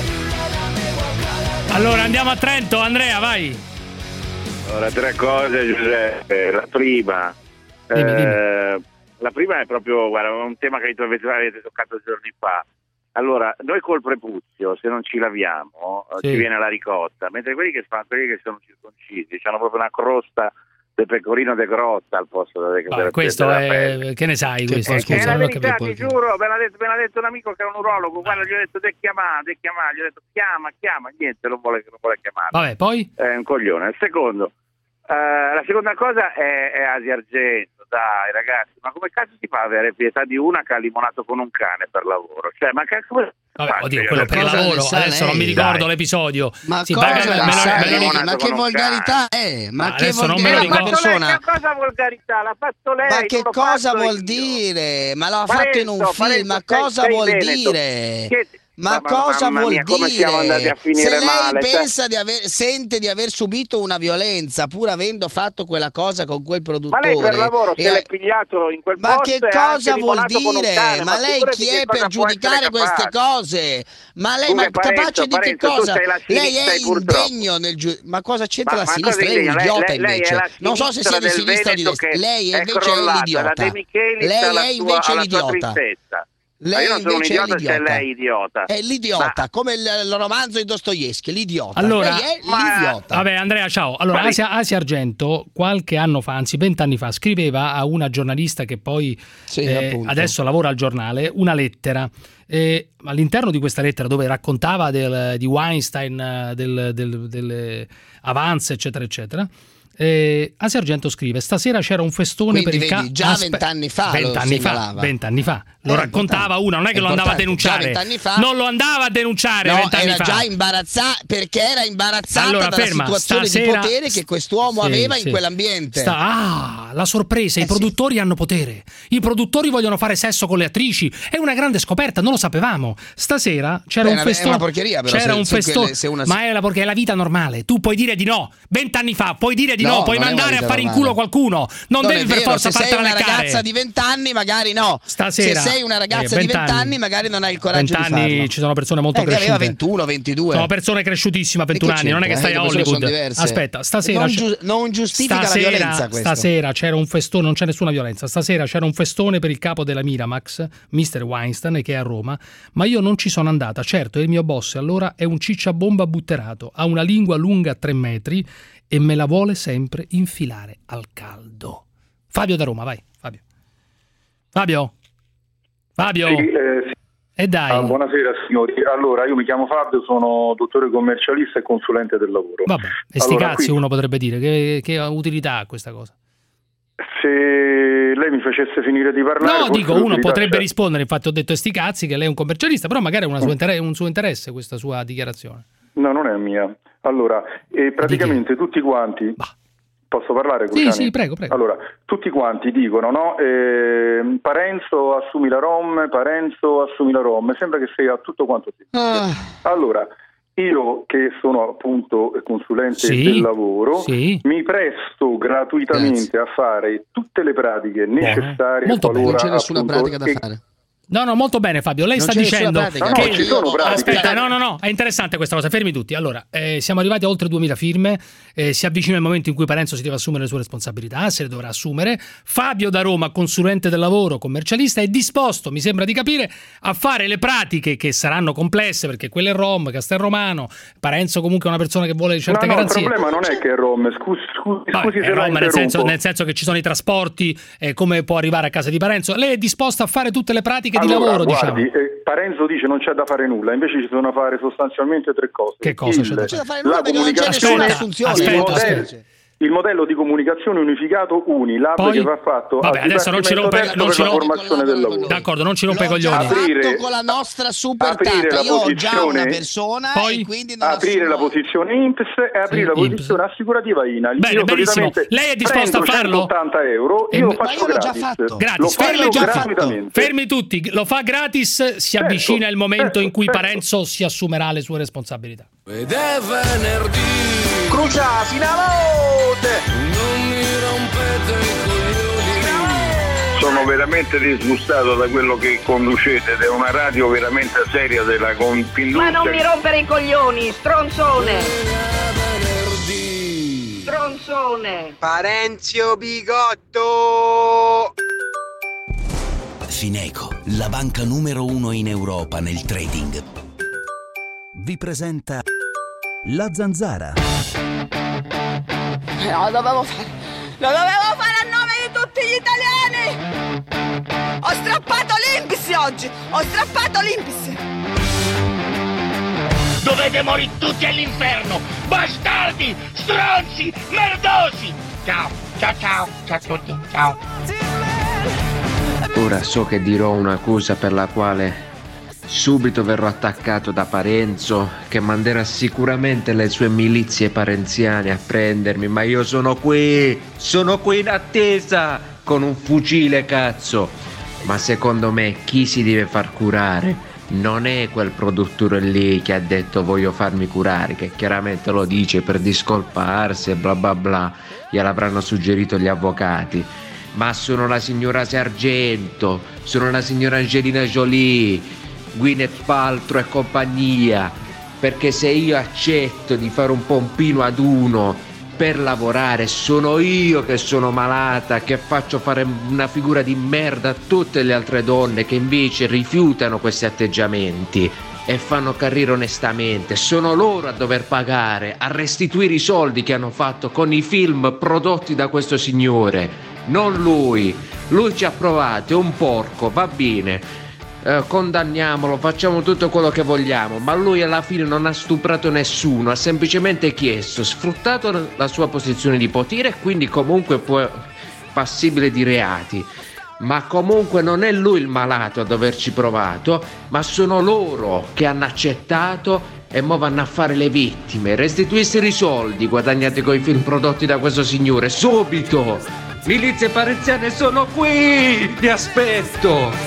Allora andiamo a Trento, Andrea, vai. Allora, tre cose, Giuseppe. La prima, dimmi, eh, dimmi. la prima è proprio, guarda, un tema che avete, avete toccato giorni fa. Allora, noi col prepuzio, se non ci laviamo, sì, ci viene la ricotta, mentre quelli che fanno, quelli che sono circoncisi, hanno proprio una crosta del pecorino de grotta al posto del ah, questo è, che ne sai questo, eh, scusa, è la non verità, ti giuro, me l'ha, detto, me l'ha detto un amico che è un urologo, guarda, gli ho detto de chiamare, de chiamare, gli ho detto chiama, chiama, niente, non vuole, non vuole chiamare. Vabbè, poi? È un coglione. Il secondo, uh, la seconda cosa è, è Asia Argento, dai ragazzi, ma come cazzo si fa ad avere pietà di una che ha limonato con un cane per lavoro? Cioè, ma che come... Vabbè, oddio, quello per lavoro, adesso non mi ricordo dai. l'episodio. Ma si cosa paga, me lo, me lo, ma che volgarità è? Ma, ma che volgarità è? Persona... Che cosa volgarità? L'ha fatto lei. Ma che cosa vuol io. dire? Ma l'ha Parenzo, fatto in un film, Parenzo, ma cosa sei, vuol sei dire? Che... Ma, ma cosa mamma vuol mia, dire? Come siamo andati a finire Se lei male, pensa cioè... di aver, sente di aver subito una violenza pur avendo fatto quella cosa con quel produttore, ma lei per lavoro e... se l'è pigliato in quel ma posto, che cosa vuol dire? Cane, ma, ma lei chi è per giudicare queste cose? Ma lei Scusa, ma capace Parenzo, di che cosa? Lei è indegno nel giu... ma cosa c'entra ma, la sinistra? Lei è un idiota lei, lei invece. Non so se sia di sinistra o di destra. Lei è invece è l'idiota. Lei è invece l'idiota. Lei io non sono un idiota, se lei è idiota. È l'idiota, ma... come il, il romanzo di Dostoevskij, l'idiota. Allora, lei è ma... l'idiota. Vabbè, Andrea, ciao. Allora, Asia, Asia Argento qualche anno fa, anzi vent'anni fa, scriveva a una giornalista che poi sì, eh, adesso lavora al giornale, una lettera. E all'interno di questa lettera, dove raccontava del, di Weinstein, del, del, delle avanze, eccetera, eccetera, Eh, Asia Argento scrive: stasera c'era un festone. Quindi per il vedi, ca- già Aspe- vent'anni fa vent'anni lo fa, segnalava. vent'anni fa lo È raccontava una, non è che È lo andava a importante. Già denunciare, vent'anni fa- non lo andava a denunciare No, vent'anni era fa. già imbarazzata perché era imbarazzata Allora, dalla ferma, situazione stasera- di potere che quest'uomo Sì, aveva sì. in quell'ambiente. Sta- ah, la sorpresa, i Eh, produttori hanno potere. I produttori vogliono fare sesso con le attrici. È una grande scoperta, non lo sapevamo. Stasera c'era Beh, un è una- è festone. una porcheria, però, C'era se- un se festone. quelle- se una- Ma è la porcheria, è la vita normale. Tu puoi dire di no. Vent'anni fa puoi dire di no, No, puoi non è una mandare a vita fare in normale. culo qualcuno. Non, Non devi è per vero, forza se sei fartela una leccare. ragazza di vent'anni magari no. Stasera, se sei una ragazza eh, di vent'anni. vent'anni magari non hai il coraggio di vent'anni farlo. ci sono persone molto Eh, che cresciute. aveva ventuno, ventidue. Sono persone cresciutissime a ventuno E che anni, non è che c'entra? stai Eh, a le persone sono Hollywood. diverse. Aspetta, stasera Non c'è- giu- non giustifica stasera, la violenza questo. Stasera c'era un festone, non c'è nessuna violenza. Stasera c'era un festone per il capo della Miramax, mister Weinstein, che è a Roma, ma io non ci sono andata. Certo, il mio boss allora è un cicciabomba butterato, ha una lingua lunga tre metri e me la vuole sempre infilare al caldo. Fabio da Roma, vai, Fabio. Fabio? Fabio? Sì, eh, sì. E dai. Ah, buonasera signori. Allora, io mi chiamo Fabio, sono dottore commercialista e consulente del lavoro. Vabbè, e sti Allora, cazzi qui, uno potrebbe dire, che, che utilità ha questa cosa? se lei mi facesse finire di parlare... No, forse dico, uno l'utilità potrebbe c'è. rispondere, infatti ho detto sti cazzi, che lei è un commercialista, però magari è una sua inter- un suo interesse questa sua dichiarazione. No, non è mia. Allora, e praticamente tutti quanti... Posso parlare, Sì, Cruciani? sì, prego, prego. Allora, tutti quanti dicono, no? Eh, Parenzo assumi la Rom, Parenzo assumi la Rom. Sembra che sia tutto quanto sì. Ah. Allora, io che sono appunto consulente Sì, del lavoro, sì. mi presto gratuitamente a fare tutte le pratiche necessarie Molto bene. qualora, Non c'è nessuna appunto, pratica da e- fare. No, no, molto bene Fabio, lei Non sta c'è nessuna dicendo pratica. che No, no, ci sono pratiche. aspetta, no, no, no, è interessante questa cosa, fermi tutti. Allora, eh, siamo arrivati a oltre duemila firme, eh, si avvicina il momento in cui Parenzo si deve assumere le sue responsabilità, se le dovrà assumere. Fabio da Roma, consulente del lavoro, commercialista, è disposto, mi sembra di capire, a fare le pratiche che saranno complesse, perché quelle è Rom, Castelromano, Parenzo comunque è una persona che vuole certe no, no, garanzie. il problema non è che è Rom, scusi, scusi, Vabbè, scusi è se la Roma nel senso, interrompo. nel senso che ci sono i trasporti, eh, come può arrivare a casa di Parenzo. Lei è disposta a fare tutte le pratiche Allora, di lavoro, guardi, diciamo. eh, Parenzo dice non c'è da fare nulla, invece ci sono da fare sostanzialmente tre cose. Che cosa Il- c'è da fare? Non c'è da fare nulla la perché non c'è comunicazione, nessuna assunzione. il, Aspetta, modello, aspetta. il modello di comunicazione unificato UNILAB Poi- che va fatto Vabbè, al adesso non ci rompe, Dipartimento non ci per la rompe- formazione del lavoro. D'accordo, non ci rompe i L'ho già coglioni. Aprire- fatto con la nostra super aprire tata. la Io ho già posizione- una persona Poi? e quindi non aprire la assumo- posizione I N P S e aprire la I N P S. posizione assicurativa INAL. Bene, io benissimo. solitamente Lei è disposta a prendo farlo? centottanta euro, E- io lo Ma faccio io l'ho già gratis. fatto. Lo Gratis, faccio fermi, già gratuitamente. fermi tutti, lo fa gratis, si avvicina il momento certo, in cui certo. Parenzo si assumerà le sue responsabilità. Ed è venerdì, Cruciasi una voce! non mi rompete i coglioni. Sono veramente disgustato da quello che conducete ed è una radio veramente seria della Ma Confindustria. non mi rompere i coglioni, stronzone! Stronzone! Parenzio Bigotto! Fineco, la banca numero uno in Europa nel trading, vi presenta La Zanzara. Eh, Lo dovevo fare, lo dovevo fare a nome di tutti gli italiani! Ho strappato l'I N P S oggi! Ho strappato l'I N P S! Dovete morire tutti all'inferno! Bastardi! Stronzi! Merdosi! Ciao, ciao, ciao, ciao a tutti, ciao! Ora so che dirò una cosa per la quale subito verrò attaccato da Parenzo, che manderà sicuramente le sue milizie parenziane a prendermi, ma io sono qui, sono qui in attesa con un fucile, cazzo. Ma secondo me chi si deve far curare non è quel produttore lì che ha detto voglio farmi curare, che chiaramente lo dice per discolparsi e bla bla bla, gliel'avranno suggerito gli avvocati, ma sono la signora Sargento, sono la signora Angelina Jolie, Gwyneth Paltrow e compagnia, perché se io accetto di fare un pompino ad uno per lavorare, sono io che sono malata, che faccio fare una figura di merda a tutte le altre donne che invece rifiutano questi atteggiamenti e fanno carriera onestamente. Sono loro a dover pagare, a restituire i soldi che hanno fatto con i film prodotti da questo signore, non lui. Lui ci ha provato, è un porco, va bene, eh, condanniamolo, facciamo tutto quello che vogliamo, ma lui alla fine non ha stuprato nessuno, ha semplicemente chiesto, sfruttato la sua posizione di potere e quindi comunque può passibile di reati. Ma comunque non è lui il malato a doverci provato, ma sono loro che hanno accettato e mo vanno a fare le vittime. Restituissero i soldi guadagnati coi film prodotti da questo signore, subito! Milizie parenziane sono qui! Vi aspetto!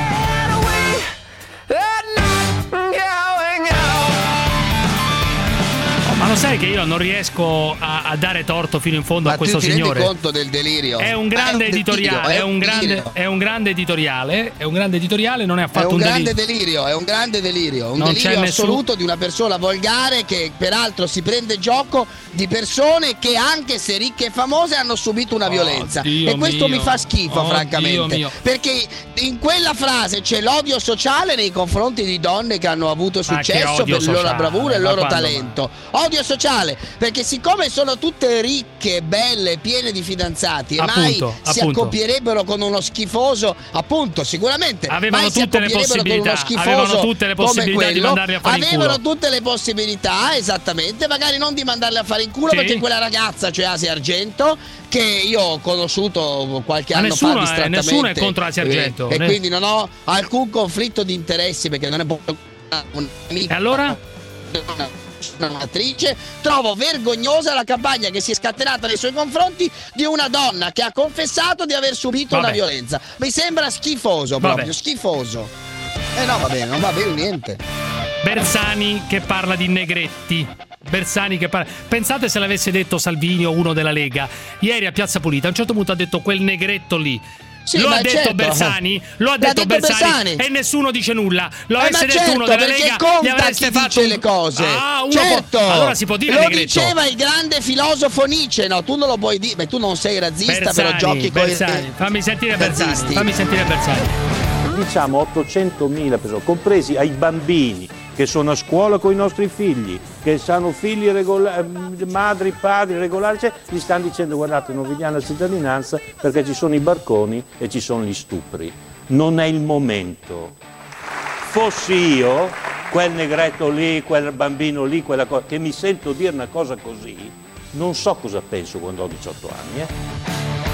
Ma lo sai che io non riesco a, a dare torto fino in fondo Ma a questo tu ti signore? rendi conto del delirio? È un grande è un editoriale, delirio, è, un un grande, delirio. è un grande editoriale, è un grande editoriale, non è affatto È un, un grande delirio. delirio, è un grande delirio, un Non delirio c'è nessun- assoluto di una persona volgare che peraltro si prende gioco di persone che anche se ricche e famose hanno subito una violenza. Dio E questo mio. mi fa schifo, Oh, francamente. Dio mio. Perché in quella frase c'è l'odio sociale nei confronti di donne che hanno avuto Ma che successo odio per la loro sociale? bravura e il Ma loro quando talento. Odio sociale, perché siccome sono tutte ricche, belle, piene di fidanzati e Appunto, mai si appunto. accopierebbero con uno schifoso, appunto, sicuramente Avevano mai si tutte le accopierebbero con uno possibilità, schifoso avevano tutte le come possibilità di quello. mandarli a fare in Avevano culo. tutte le possibilità, esattamente, magari non di mandarli a fare in culo, Sì. perché quella ragazza, cioè Asia Argento, che io ho conosciuto qualche Ma anno nessuno fa è- distrattamente, nessuno è contro Asia Argento, e, e né? quindi non ho alcun conflitto di interessi, perché non è un'amica. E allora? Un'attrice. Trovo vergognosa la campagna che si è scatenata nei suoi confronti di una donna che ha confessato di aver subito Vabbè. una violenza. Mi sembra schifoso, Vabbè. proprio schifoso. Eh no, va bene, non va bene niente. Bersani che parla di negretti. Bersani che parla. Pensate se l'avesse detto Salvini o uno della Lega. Ieri a Piazza Pulita a un certo punto ha detto quel negretto lì. Sì, lo ma ha detto certo. Bersani, lo ha L'ha detto, detto Bersani, Bersani. e nessuno dice nulla. Lo Eh, avesse ma detto certo, uno della perché Lega, conta gli avreste chi fatto dice un- le cose. Ah, uno certo. può... Allora si può dire lo negretto. diceva il grande filosofo Nietzsche, no, tu non lo puoi dire. Beh, tu non sei razzista, Bersani, però giochi con Bersani. Fammi sentire Bersani, razzisti. fammi sentire Bersani. Diciamo ottocentomila persone, compresi ai bambini che sono a scuola con i nostri figli, che hanno figli regolari, madri, padri regolari, cioè, gli stanno dicendo guardate non vi diamo la cittadinanza perché ci sono i barconi e ci sono gli stupri. Non è il momento. Fossi io, quel negretto lì, quel bambino lì, quella cosa, che mi sento dire una cosa così, non so cosa penso quando ho diciotto anni. Eh.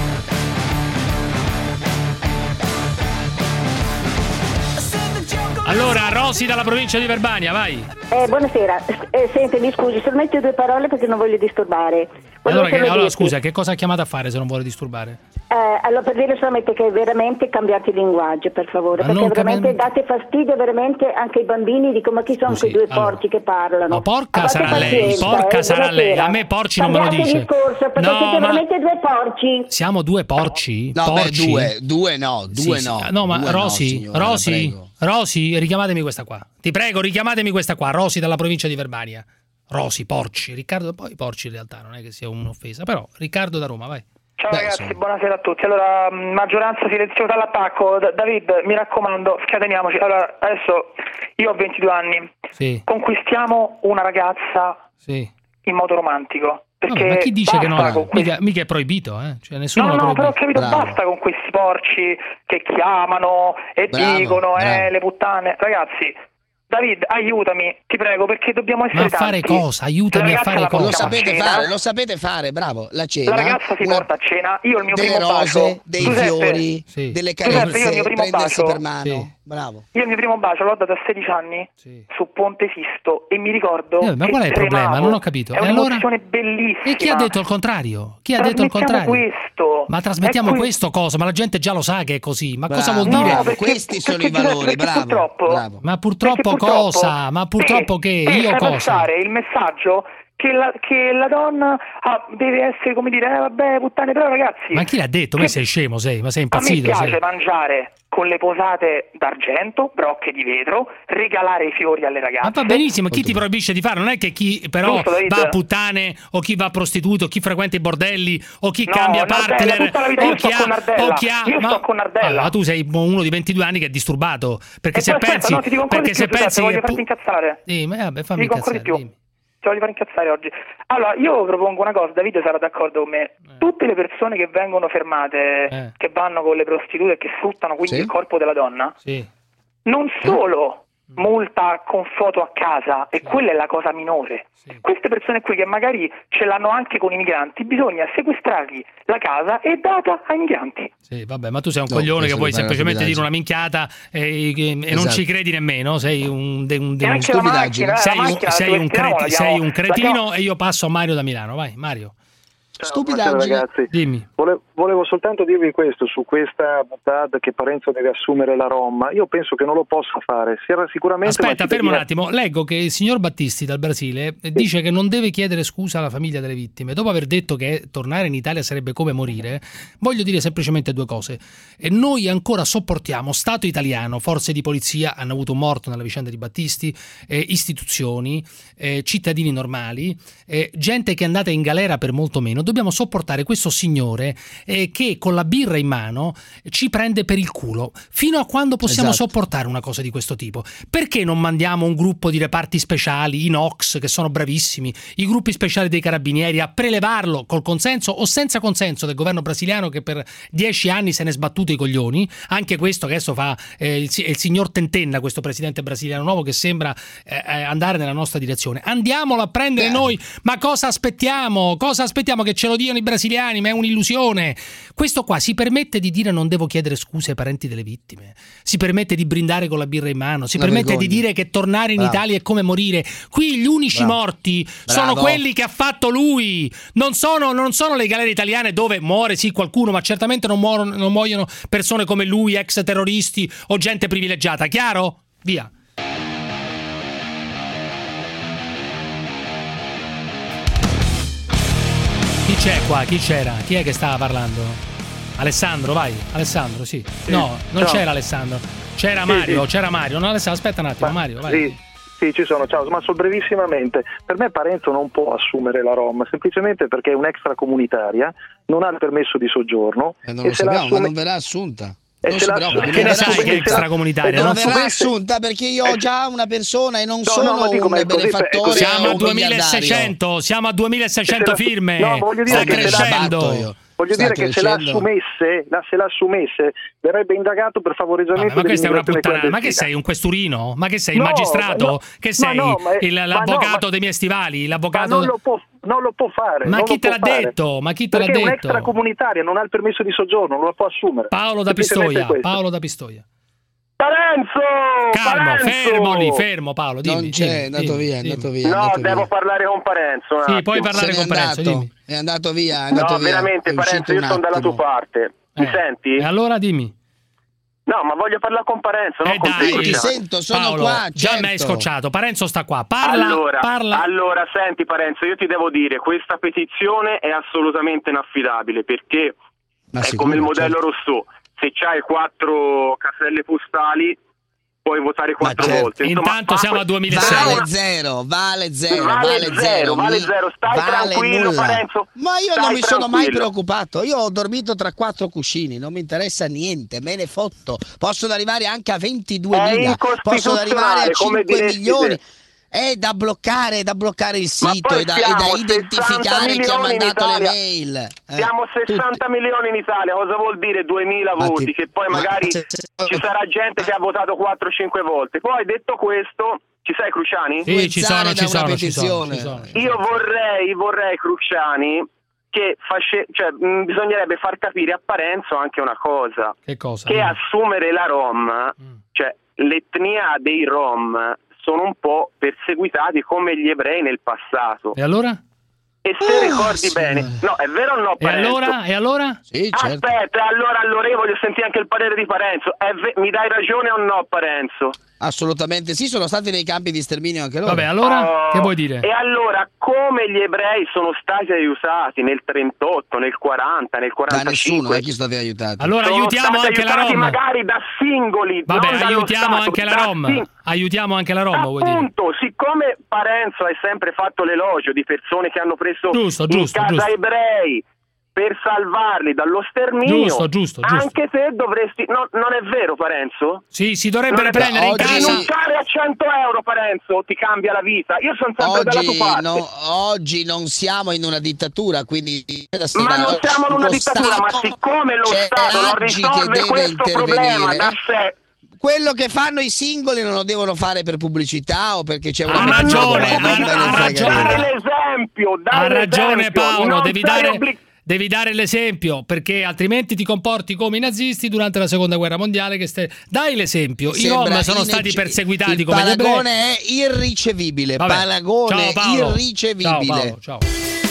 Allora, Rosi dalla provincia di Verbania, vai. Eh, buonasera, eh, senti, mi scusi, solamente due parole perché non voglio disturbare. Volevo Allora, che, solo allora dirti- scusa, che cosa ha chiamato a fare se non vuole disturbare? Eh, allora, per dire solamente che veramente cambiate il linguaggio, per favore, Ma perché non veramente cambiamo- date fastidio veramente anche ai bambini, dico ma chi sono Scusi, quei due allora. porci che parlano? Ma porca Abbiate sarà lei, pazienza, porca eh, sarà lei, buonasera. a me porci non me lo Cambiate dice. discorso, perché No, siete ma- veramente due porci. Siamo due porci? No, beh, porci? due, due no, due Sì, no. sì. No, ma due Rosi, no, signora, la Rosi, prego. Rosi, richiamatemi questa qua. Ti prego, richiamatemi questa qua. Rosi dalla provincia di Verbania. Rosi, porci. Riccardo, poi porci in realtà non è che sia un'offesa, però Riccardo da Roma, vai. Ciao Beh, ragazzi, insomma. buonasera a tutti. Allora, mh, maggioranza silenziosa all'attacco. Da- David, mi raccomando, scateniamoci. Allora, adesso io ho ventidue anni. Sì, Conquistiamo una ragazza sì. in modo romantico. Perché Vabbè, ma chi dice che basta no? con questi- Mica, mica è proibito, eh? Cioè, nessuno No, lo no, proibito. però ho capito, Bravo. basta con questi porci che chiamano e Bravo, dicono, eh, bravo. le puttane. Ragazzi, David, aiutami, ti prego, perché dobbiamo essere Ma a fare tanti. cosa? Aiutami La a ragazza fare la cosa? Lo portiamo a sapete cena. fare, lo sapete fare, bravo. La cena. La ragazza si una- porta a cena, io il mio delle primo rose, bacio. dei Giuseppe, fiori, Sì. delle Giuseppe, io il carezze, mio primo prendersi bacio- per mano. Sì. Bravo. Io il mio primo bacio l'ho dato a sedici anni Sì. su Ponte Sisto e mi ricordo Eh, ma che qual è il problema? tremavo. Non ho capito. È E allora? un'emozione bellissima. E chi ha detto il contrario? Chi ha detto il Trasmettiamo contrario? questo. Ma trasmettiamo È qui- questo cosa? Ma la gente già lo sa che è così. Ma cosa Bravo. vuol dire? No, perché- Questi sono perché i valori, Giuseppe, perché bravo, purtroppo, bravo. Ma purtroppo perché purtroppo cosa? Ma purtroppo te- che? te Io fai cosa? passare il messaggio che la, che la donna ah, deve essere, come dire, eh, vabbè, puttane, però ragazzi... Ma chi l'ha detto? Ma che- sei scemo, sei? Ma sei A me impazzito? piace sei? mangiare con le posate d'argento, brocche di vetro, regalare i fiori alle ragazze. Ma va benissimo, chi ti proibisce di fare? Non è che chi però Giusto, David? va a puttane o chi va a prostituto, o chi frequenta i bordelli o chi No, cambia Nardella, partner tutta la vita o io chi sto con ha Nardella. o chi ha Io sto con Nardella. Ah, ma tu sei uno di ventidue anni che è disturbato, perché E se poi aspetta, pensi no, ti dico ancora perché di più, se pensi Giuseppe, voglio che farti incazzare. Sì, ma vabbè, Ti fammi dico ancora incazzare. di più. dimmi. Ti voglio fare incazzare oggi. Allora, io propongo una cosa, Davide sarà d'accordo con me. Tutte le persone che vengono fermate, Eh. che vanno con le prostitute e che sfruttano quindi Sì. il corpo della donna, Sì. Non solo multa con foto a casa, e quella è la cosa minore. Sì. Queste persone qui che magari ce l'hanno anche con i migranti, bisogna sequestrargli la casa e data ai migranti. Sì, vabbè, ma tu sei un no, coglione che vuoi semplicemente dire una minchiata e, e esatto. non ci credi nemmeno, sei un, un, un, un stupidaggine. Sei, un, sei, un creti, sei un cretino e io passo a Mario da Milano, vai Mario. Stupidaggine. Ragazzi, dimmi. Volevo, volevo soltanto dirvi questo su questa boutade che Parenzo deve assumere la Rom. Io penso che non lo possa fare. Si era sicuramente Aspetta, fermo un attimo. Leggo che il signor Battisti dal Brasile sì. dice che non deve chiedere scusa alla famiglia delle vittime. Dopo aver detto che tornare in Italia sarebbe come morire, voglio dire semplicemente due cose. E noi ancora sopportiamo Stato italiano, forze di polizia hanno avuto un morto nella vicenda di Battisti, eh, istituzioni, eh, cittadini normali, eh, gente che è andata in galera per molto meno. Dobbiamo sopportare questo signore eh, che con la birra in mano ci prende per il culo. Fino a quando possiamo esatto. sopportare una cosa di questo tipo? Perché non mandiamo un gruppo di reparti speciali, i N O X, che sono bravissimi, i gruppi speciali dei carabinieri, a prelevarlo col consenso o senza consenso del governo brasiliano, che per dieci anni se ne è sbattuto i coglioni? Anche questo che adesso fa eh, il, il signor Tentenna, questo presidente brasiliano nuovo che sembra eh, andare nella nostra direzione. Andiamolo a prendere Beh. noi. Ma cosa aspettiamo? Cosa aspettiamo che ce lo diano i brasiliani? Ma è un'illusione. Questo qua si permette di dire non devo chiedere scuse ai parenti delle vittime, si permette di brindare con la birra in mano, si Una permette vergogna. di dire che tornare in Bravo. Italia è come morire. Qui gli unici Bravo. morti Bravo. sono quelli che ha fatto lui, non sono, non sono le galere italiane dove muore sì qualcuno, ma certamente non, muoiono, non muoiono persone come lui, ex terroristi o gente privilegiata. Chiaro? Via. Chi c'è qua? Chi c'era? Chi è che stava parlando? Alessandro, vai. Alessandro, sì. sì. No, non Ciao. c'era Alessandro. C'era Mario, sì, sì. c'era Mario. No, Alessandro, aspetta un attimo, Ma, Mario, vai. Sì. Sì, ci sono, ciao, ma so brevissimamente. Per me Parenzo non può assumere la Rom, semplicemente perché è un'extracomunitaria, non ha il permesso di soggiorno. Eh, non e lo se sappiamo, assume... ma non verrà assunta. E se la, ma che ne sai che è extracomunitaria? Non non verrà so... assunta perché io ho già una persona e non no, sono no, dico, un benefattore. Siamo a duemilaseicento, siamo a duemilaseicento firme. No, voglio dire sta che crescendo. Voglio sta dire che crescendo. se l'assumesse, la, se l'assumesse, verrebbe indagato per favoreggiamento. Vabbè, ma questa è una puttana. Ma che sei, un questurino? Ma che sei il no, magistrato? No, che sei no, ma, il, l'avvocato no, ma, dei miei stivali? L'avvocato... Ma non lo può, non lo può fare. Ma non chi te l'ha fare. detto? Ma chi te Perché l'ha detto? Perché è un'extracomunitaria, non ha il permesso di soggiorno, non lo può assumere. Paolo da Pistoia. Paolo da Pistoia. Parenzo! Calmo, Parenzo! fermo lì, fermo Paolo, dimmi. Non c'è, dimmi, è andato dimmi, via, è dimmi. andato via. No, andato devo via. parlare con Parenzo. Sì, puoi parlare con Parenzo, dimmi. È andato via, è andato no, via. veramente è Parenzo, io sono dalla tua parte. Mi eh. senti? E allora dimmi. No, ma voglio parlare con Parenzo, eh non con dai, te. Ti sento, sono Paolo, qua, già certo. mi hai scocciato. Parenzo sta qua, parla, allora, parla. Allora, senti Parenzo, io ti devo dire, questa petizione è assolutamente inaffidabile, perché ma è sicuro, come il modello certo. Rousseau. Se c'hai quattro caselle postali puoi votare quattro certo. volte. Insomma, Intanto siamo a duemilasei. Vale zero, vale zero, vale, vale zero, zero, vale zero. Stai vale tranquillo, nulla. Parenzo. Ma io Stai non mi sono mai tranquillo. preoccupato. Io ho dormito tra quattro cuscini, non mi interessa niente, me ne fotto. Possono arrivare anche a ventiduemila, possono arrivare a cinque milioni. È da bloccare, da bloccare il sito, è da, è da identificare chi ha mandato le mail. Eh, siamo sessanta tutti. milioni in Italia, cosa vuol dire duemila ma voti? Ti, che poi magari se, se, ci sarà gente che ha votato quattro cinque volte. Poi detto questo, ci sei Cruciani? Sì, ci sono, ci sono, ci sono, ci sono. Io vorrei, vorrei Cruciani che face, cioè, mh, bisognerebbe far capire a Parenzo anche una cosa. Che cosa? Che mm. assumere la Rom, mm. cioè l'etnia dei Rom sono un po' perseguitati come gli ebrei nel passato. E allora? E se oh, ricordi sì. bene, no, è vero o no, e Parenzo? allora? E allora? Sì, certo. Aspetta, allora, allora io voglio sentire anche il parere di Parenzo. È ve- mi dai ragione o no, Parenzo? Assolutamente sì, sono stati nei campi di sterminio anche loro. Vabbè, allora, oh, che vuoi dire? E allora, come gli ebrei sono stati aiutati nel trentotto, nel quaranta, nel quarantacinque? Da nessuno, eh, chi sono stati aiutati? Allora sono aiutiamo anche la Rom. magari da singoli. Vabbè, non aiutiamo Stato, anche la Rom. sing- Aiutiamo anche la Rom, vuoi dire? Appunto, siccome Parenzo ha sempre fatto l'elogio di persone che hanno preso giusto, in giusto, casa giusto. ebrei per salvarli dallo sterminio, giusto, giusto, giusto. anche se dovresti... No, non è vero, Parenzo? Sì, si dovrebbe prendere in casa... Rinunciare a cento euro, Parenzo, ti cambia la vita. Io sono sempre oggi, dalla tua parte. No, oggi non siamo in una dittatura, quindi... Ma non siamo in una dittatura, Stato, ma siccome lo Stato non risolve questo problema da sé... quello che fanno i singoli non lo devono fare per pubblicità o perché c'è una ha ragione, ha, ha ragione, dare l'esempio, dare ha ragione l'esempio. Paolo, Non devi sei dare obblig- Devi dare l'esempio, perché altrimenti ti comporti come i nazisti durante la seconda guerra mondiale. Che ste... Dai l'esempio. I Sembra Rom sono ineg- stati perseguitati il come gli ebrei. paragone è irricevibile. Vabbè. Paragone Ciao, Paolo. irricevibile. Ciao, Paolo, ciao.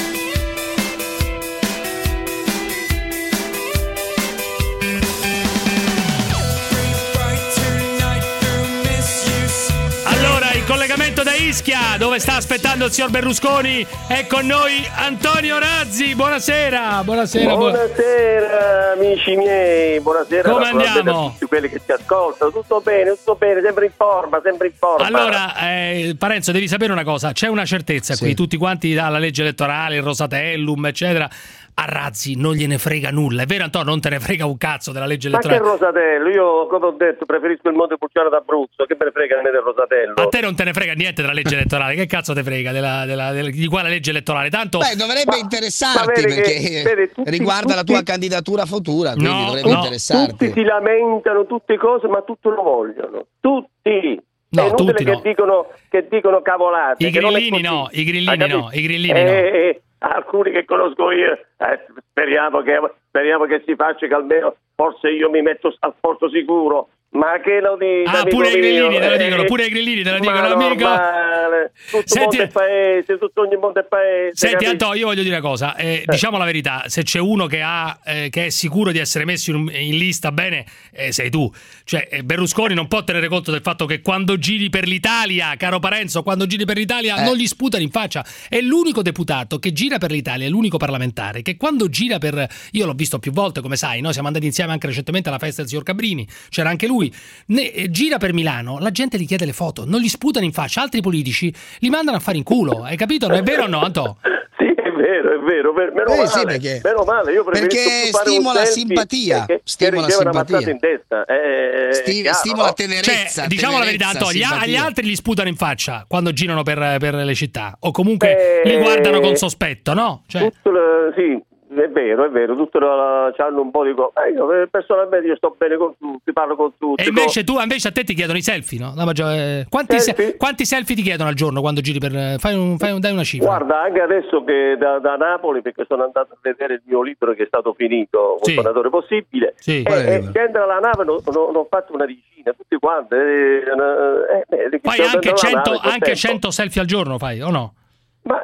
Allora, in collegamento da Ischia, dove sta aspettando il signor Berlusconi, è con noi Antonio Razzi. Buonasera, buonasera. Buonasera amici miei, buonasera. Come naturalmente andiamo? a tutti quelli che ci ascoltano. Tutto bene, tutto bene, sempre in forma, sempre in forma. Allora, eh, Parenzo, devi sapere una cosa, c'è una certezza Sì. qui, tutti quanti dalla legge elettorale, il Rosatellum, eccetera. A Razzi non gliene frega nulla, è vero Antonio? Non te ne frega un cazzo della legge Ma che elettorale. Rosatello? Io, come ho detto, preferisco il Montepulciano d'Abruzzo. Che me ne frega a me del Rosatello? A te non te ne frega niente della legge elettorale, che cazzo te frega della, della, della, di quale legge elettorale? Tanto Beh, dovrebbe interessarti vedi che- perché vedi, tutti- riguarda la tutti- tua candidatura futura, quindi No, dovrebbe no. interessarti. Tutti si lamentano, tutte cose, ma tutti lo vogliono. Tutti. No, è inutile tutti che, no. dicono, che dicono cavolate. I che non è grillini così. no, i Hai grillini capito? no, i grillini Eh, no. eh, alcuni che conosco io, eh, speriamo, che, speriamo che si faccia, che almeno forse io mi metto al porto sicuro. Ma che lo dico? Ah, pure i grillini te lo dicono, pure i grillini te lo dicono, amico. Tutto Senti- mondo e paese, tutto ogni mondo e paese. Senti capisci? Antonio, io voglio dire una cosa, eh, diciamo la verità, se c'è uno che ha eh, che è sicuro di essere messo in, in lista bene, eh, sei tu. Cioè eh, Berlusconi non può tenere conto del fatto che quando giri per l'Italia, caro Parenzo, quando giri per l'Italia Eh. non gli sputano in faccia. È l'unico deputato che gira per l'Italia, è l'unico parlamentare che quando gira per... Io l'ho visto più volte, come sai, noi siamo andati insieme anche recentemente alla festa del signor Cabrini, c'era anche lui. Ne, eh, gira per Milano, la gente gli chiede le foto, non gli sputano in faccia, altri politici li mandano a fare in culo, hai capito? Non è vero o no, Anto? Sì, è vero, è vero, per- meno, Eh, male, sì, perché- meno male, io preferisco perché più fare un stimola selfie simpatia, che, stimola che ricevere una simpatia. mazzata in testa. Eh, è Sti- chiaro, stimola no? tenerezza. Cioè, diciamo la verità, tenerezza, Antonio, gli, simpatia. agli altri li sputano in faccia quando girano per, per le città, o comunque Eh, li guardano con sospetto, no? Cioè, Tutto lo- sì, è vero, è vero, tutto lo- c'hanno un po' di co- eh, io, eh, personalmente io sto bene con tutti, parlo con tutti. e invece tu, invece a te ti chiedono i selfie, no? La maggior- eh, quanti, se- Selfie? quanti selfie ti chiedono al giorno quando giri per... Fai un, fai un- dai una cifra. Guarda, anche adesso che da, da Napoli, perché sono andato a vedere il mio libro che è stato finito, Sì. Un suonatore possibile, Sì. e, Qual è il e libro? scendere alla nave non ho fatto una decina, tutti quanti. Eh, eh, eh, Fai sono anche dentro la cento, nave, anche contento. cento selfie al giorno, fai, o no? Ma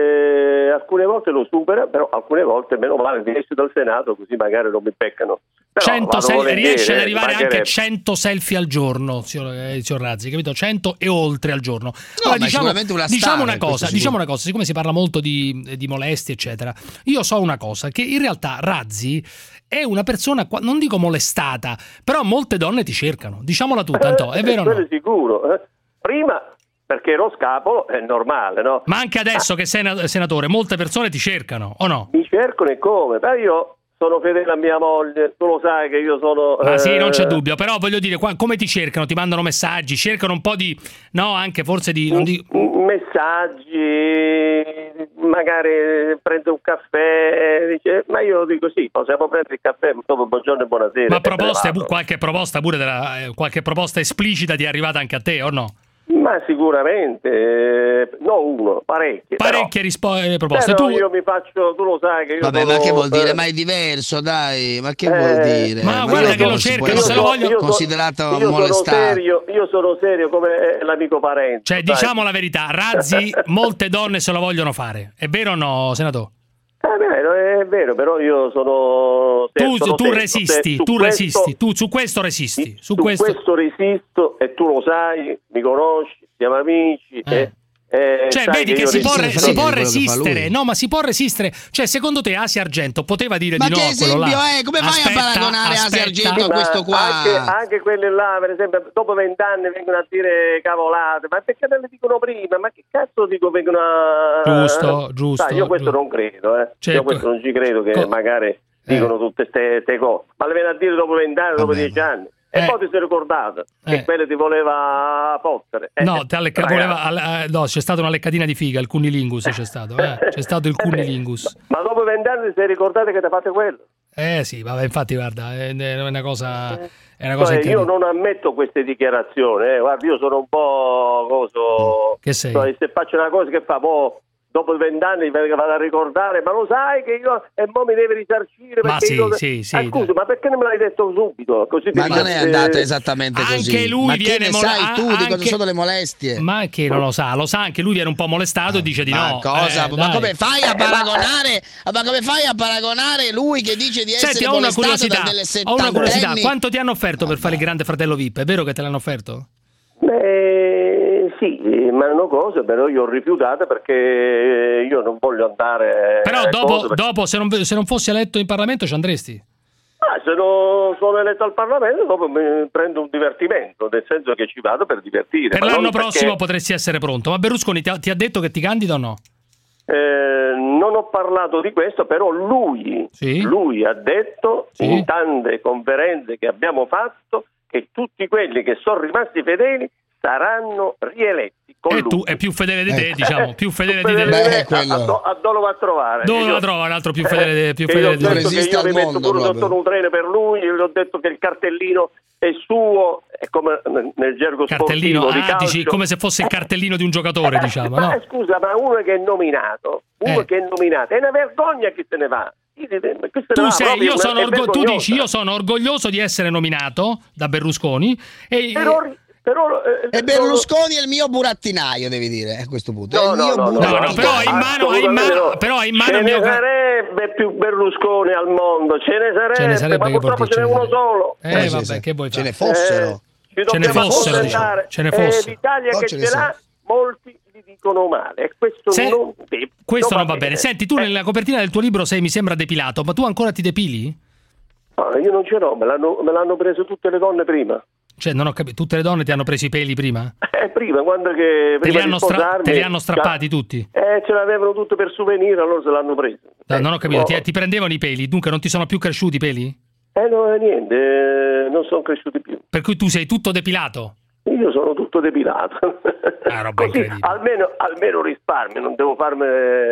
eh, alcune volte lo supera, però alcune volte meno male, mi esce dal Senato così magari non mi peccano. Però cento vado sel- volentieri, riesce ad eh, arrivare anche mancherebbe. cento selfie al giorno, signor, eh, signor Razzi, capito? cento e oltre al giorno. ma è sicuramente una diciamo star, una cosa, questo diciamo sicuro. una cosa, siccome si parla molto di, di molestie, eccetera. Io so una cosa, che in realtà Razzi è una persona, qua- non dico molestata, però molte donne ti cercano. Diciamola tutta, Anto, è vero o Quello no? è sicuro. eh. Prima perché ero scapolo, è normale, no? Ma anche adesso che sei na- senatore, molte persone ti cercano, o no? Mi cercano e come? Però io sono fedele a mia moglie, tu lo sai che io sono... Ma sì, eh, non c'è dubbio, però voglio dire, qua- come ti cercano? Ti mandano messaggi, cercano un po' di... No, anche forse di... Non di... Messaggi, magari prendo un caffè, dice, ma io dico sì, possiamo prendere il caffè dopo buongiorno e buonasera. Ma e me ne proposte, vado. qualche proposta pure della, eh, qualche proposta esplicita ti è arrivata anche a te, o no? Ma sicuramente, eh, no uno, parecchie. Parecchie rispo- eh, proposte. Però Tu, io mi faccio, tu lo sai che io Vabbè, sono, ma che vuol dire? eh, Ma è diverso, dai. Ma che Eh, vuol dire? ma guarda io che lo non si può cercano, se lo essere vogliono- io so- considerato io sono molestato. serio, io sono serio come eh, l'amico parente. cioè, sai. diciamo la verità, Razzi, molte donne se lo vogliono fare. È vero o no, senatore? È vero, è vero, però io sono... Tu, sono tu serio. resisti, Su tu questo- resisti, tu su questo resisti. Su Su questo... questo resisto e tu lo sai, mi conosci, siamo amici. Eh. E, e Cioè, sai vedi che io si può, resisto. re- si può quello che fa resistere, lui. no, ma si può resistere. Cioè, secondo te Asia Argento poteva dire Ma di no che a quello là? esempio è? Come fai Aspetta, a paragonare Asia aspetta. Argento a Ma questo qua? Anche, anche quelle là, per esempio, dopo vent'anni vengono a dire cavolate, ma perché non le dicono prima? Ma che cazzo dico vengono a... Giusto, giusto, Sai, io questo giusto. non credo, eh. Cioè, io questo non ci credo che co- magari dicono tutte queste cose. Ma le viene a dire dopo vent'anni, dopo Vabbè, dieci anni. E Eh. poi ti sei ricordato che Eh. quella ti voleva fottere. Eh, No, te ha lecca- ragazzi. voleva, al- eh, no, c'è stata una leccatina di figa, il cunnilingus c'è stato, eh. C'è stato il cunnilingus. Ma dopo vent'anni ti sei ricordato che ti ha fatto quello? Eh sì, vabbè, infatti guarda, è è una cosa, È una cosa cioè, io incredibile. non ammetto queste dichiarazioni, eh. Guarda, io sono un po' coso. Che sei? Cioè, se faccio una cosa che fa, boh, dopo vent'anni vado a ricordare, ma lo sai che io e mo mi devi risarcire Ma perché sì, io... sì, sì, Ah, scusa, ma perché non me l'hai detto subito? Così Ma ti non dico, è andata eh, esattamente Anche così. lui ma viene che ne mol- sai tu di cosa anche- sono le molestie? Ma che non lo sa, lo sa anche lui, viene un po' molestato e dice di Ma no. cosa? Eh, ma dai. come fai a paragonare? Ma come fai a paragonare lui che dice di essere Senti, ho una molestato curiosità. da delle Ho una curiosità. settantenni? Quanto ti hanno offerto per fare il Grande Fratello V I P? È vero che te l'hanno offerto? Beh, sì, ma è una cosa, però io ho rifiutato perché io non voglio andare. Però a dopo, cose perché- dopo se, non, se non fossi eletto in Parlamento ci andresti? Ah, se non sono eletto al Parlamento, dopo mi prendo un divertimento, nel senso che ci vado per divertire. Per ma l'anno non prossimo perché, potresti essere pronto. Ma Berlusconi ti ha, ti ha detto che ti candida o no? eh, non ho parlato di questo, però lui, Sì. lui ha detto Sì. in tante conferenze che abbiamo fatto che tutti quelli che sono rimasti fedeli saranno rieletti con E lui. tu è più fedele di te, diciamo, più fedele di Beh, te. a, a, do- a dove va a trovare? Dove Io- lo trova un altro più fedele, più che fedele io di ho te? detto che io mi metto pure sotto un treno per lui, io gli ho detto che il cartellino è suo, è come nel gergo Cartellino, sportivo di ah, calcio. dici come se fosse il cartellino di un giocatore, diciamo, Ma no? eh, scusa, ma uno che è nominato, uno Eh. che è nominato, è una vergogna che se ne va. Chi se ne- chi se ne Tu, va sei, proprio, io è sono orgo- tu vergognosa. dici io sono orgoglioso di essere nominato da Berlusconi e Però, però, eh, E Berlusconi è il mio burattinaio, devi dire, a questo punto. è No, il no, mio no, no, burattinaio. no, però in mano- ha in mano- Assolutamente no. però ha in mano ce il ne mio- sarebbe più Berlusconi al mondo, ce ne sarebbe, Ce ne sarebbe, ma che purtroppo vuol ce n'è dire, uno solo. Eh, sì, vabbè, sì. che vuoi Ce ne fare? fossero. Eh, ci Ce ne dobbiamo fossero, accontentare. diciamo. Ce ne Eh, fossero. l'Italia No, che ce ce, ne l'ha, sono. molti li dicono male e questo Se- non, de- Questo non va bene. bene. Senti, tu nella copertina del tuo libro sei, mi sembra, depilato, ma tu ancora ti depili? Ah, io non ce l'ho, me l'hanno, me l'hanno preso tutte le donne prima. Cioè, non ho capito, tutte le donne ti hanno preso i peli prima? Eh, prima, quando che Te prima li di hanno, stra- sposarmi, te li hanno strappati tutti? Eh, ce l'avevano tutte per souvenir, allora se l'hanno preso. No, non ho capito, no. ti, ti prendevano i peli, dunque non ti sono più cresciuti i peli? Eh no, niente, eh, non sono cresciuti più. Per cui tu sei tutto depilato? Io sono tutto depilato. Ah, roba Così incredibile. almeno, almeno risparmio, non devo farmi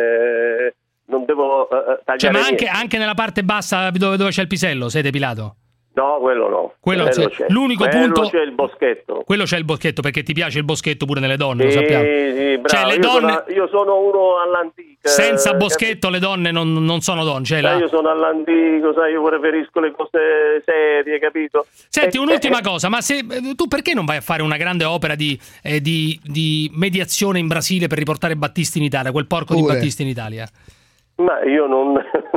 eh, non devo eh, tagliare Cioè, ma anche, niente. anche nella parte bassa dove, dove c'è il pisello sei depilato? No, quello no. Quello c'è. c'è. L'unico Quello punto- c'è il boschetto. Quello c'è il boschetto, perché ti piace il boschetto pure nelle donne, lo Sì, sappiamo. sì, bravo. Cioè, le io, donne- sono, io sono uno all'antica. Senza eh, boschetto le donne non, non sono donne. Cioè, Sai, la- io sono all'antico, sai, io preferisco le cose serie, capito? Senti, Eh, un'ultima eh, cosa, ma se eh, tu perché non vai a fare una grande opera di, eh, di, di mediazione in Brasile per riportare Battisti in Italia, quel porco di Pure. Battisti in Italia? Ma io non,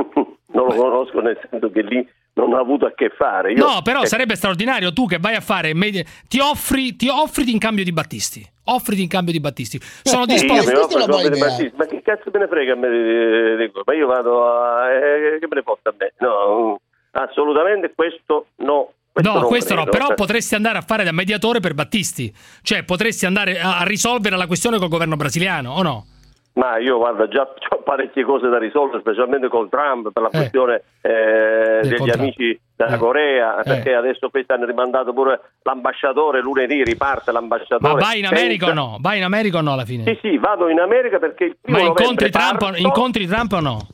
non lo conosco, nel senso che lì non ho avuto a che fare. Io, No, però eh, sarebbe straordinario tu che vai a fare media- ti offri ti offriti in cambio di Battisti. Offriti in cambio di Battisti. Sono sì, io disposto. mi questo offro è una soldi buona di idea. Battista, ma che cazzo me ne frega a me di- di- di- ma io vado a eh, che me ne porta a me? No, assolutamente questo no. Questo No, non questo no, credo. però potresti andare a fare da mediatore per Battisti. Cioè, potresti andare a a risolvere la questione col governo brasiliano, o no? Ma io guarda, già ho parecchie cose da risolvere, specialmente con Trump per la Eh. questione eh, Del degli contratto. amici della Eh. Corea, Eh. perché adesso questi hanno rimandato pure l'ambasciatore, lunedì riparte l'ambasciatore. Ma vai in America senza- o no? Vai in America o no alla fine? Sì, sì, vado in America perché il primo Ma incontri novembre Trump, parto. incontri Trump o no?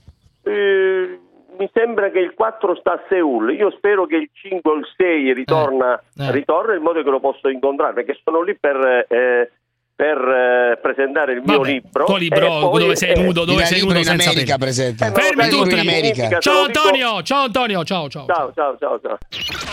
Eh, mi sembra che il quattro sta a Seul, io spero che il cinque o il sei ritorna, Eh, eh. ritorna in modo che lo posso incontrare, perché sono lì per, eh, per eh, presentare il mio Vabbè, libro. tuo libro e poi- dove sei eh, nudo, dove Il sei libro nudo in senza America, peli. presente. Eh, ma lo Fermi sai tutti. cosa in America. significa? Te Ciao lo dico- Antonio, ciao Antonio, ciao ciao. Ciao, ciao, ciao, ciao.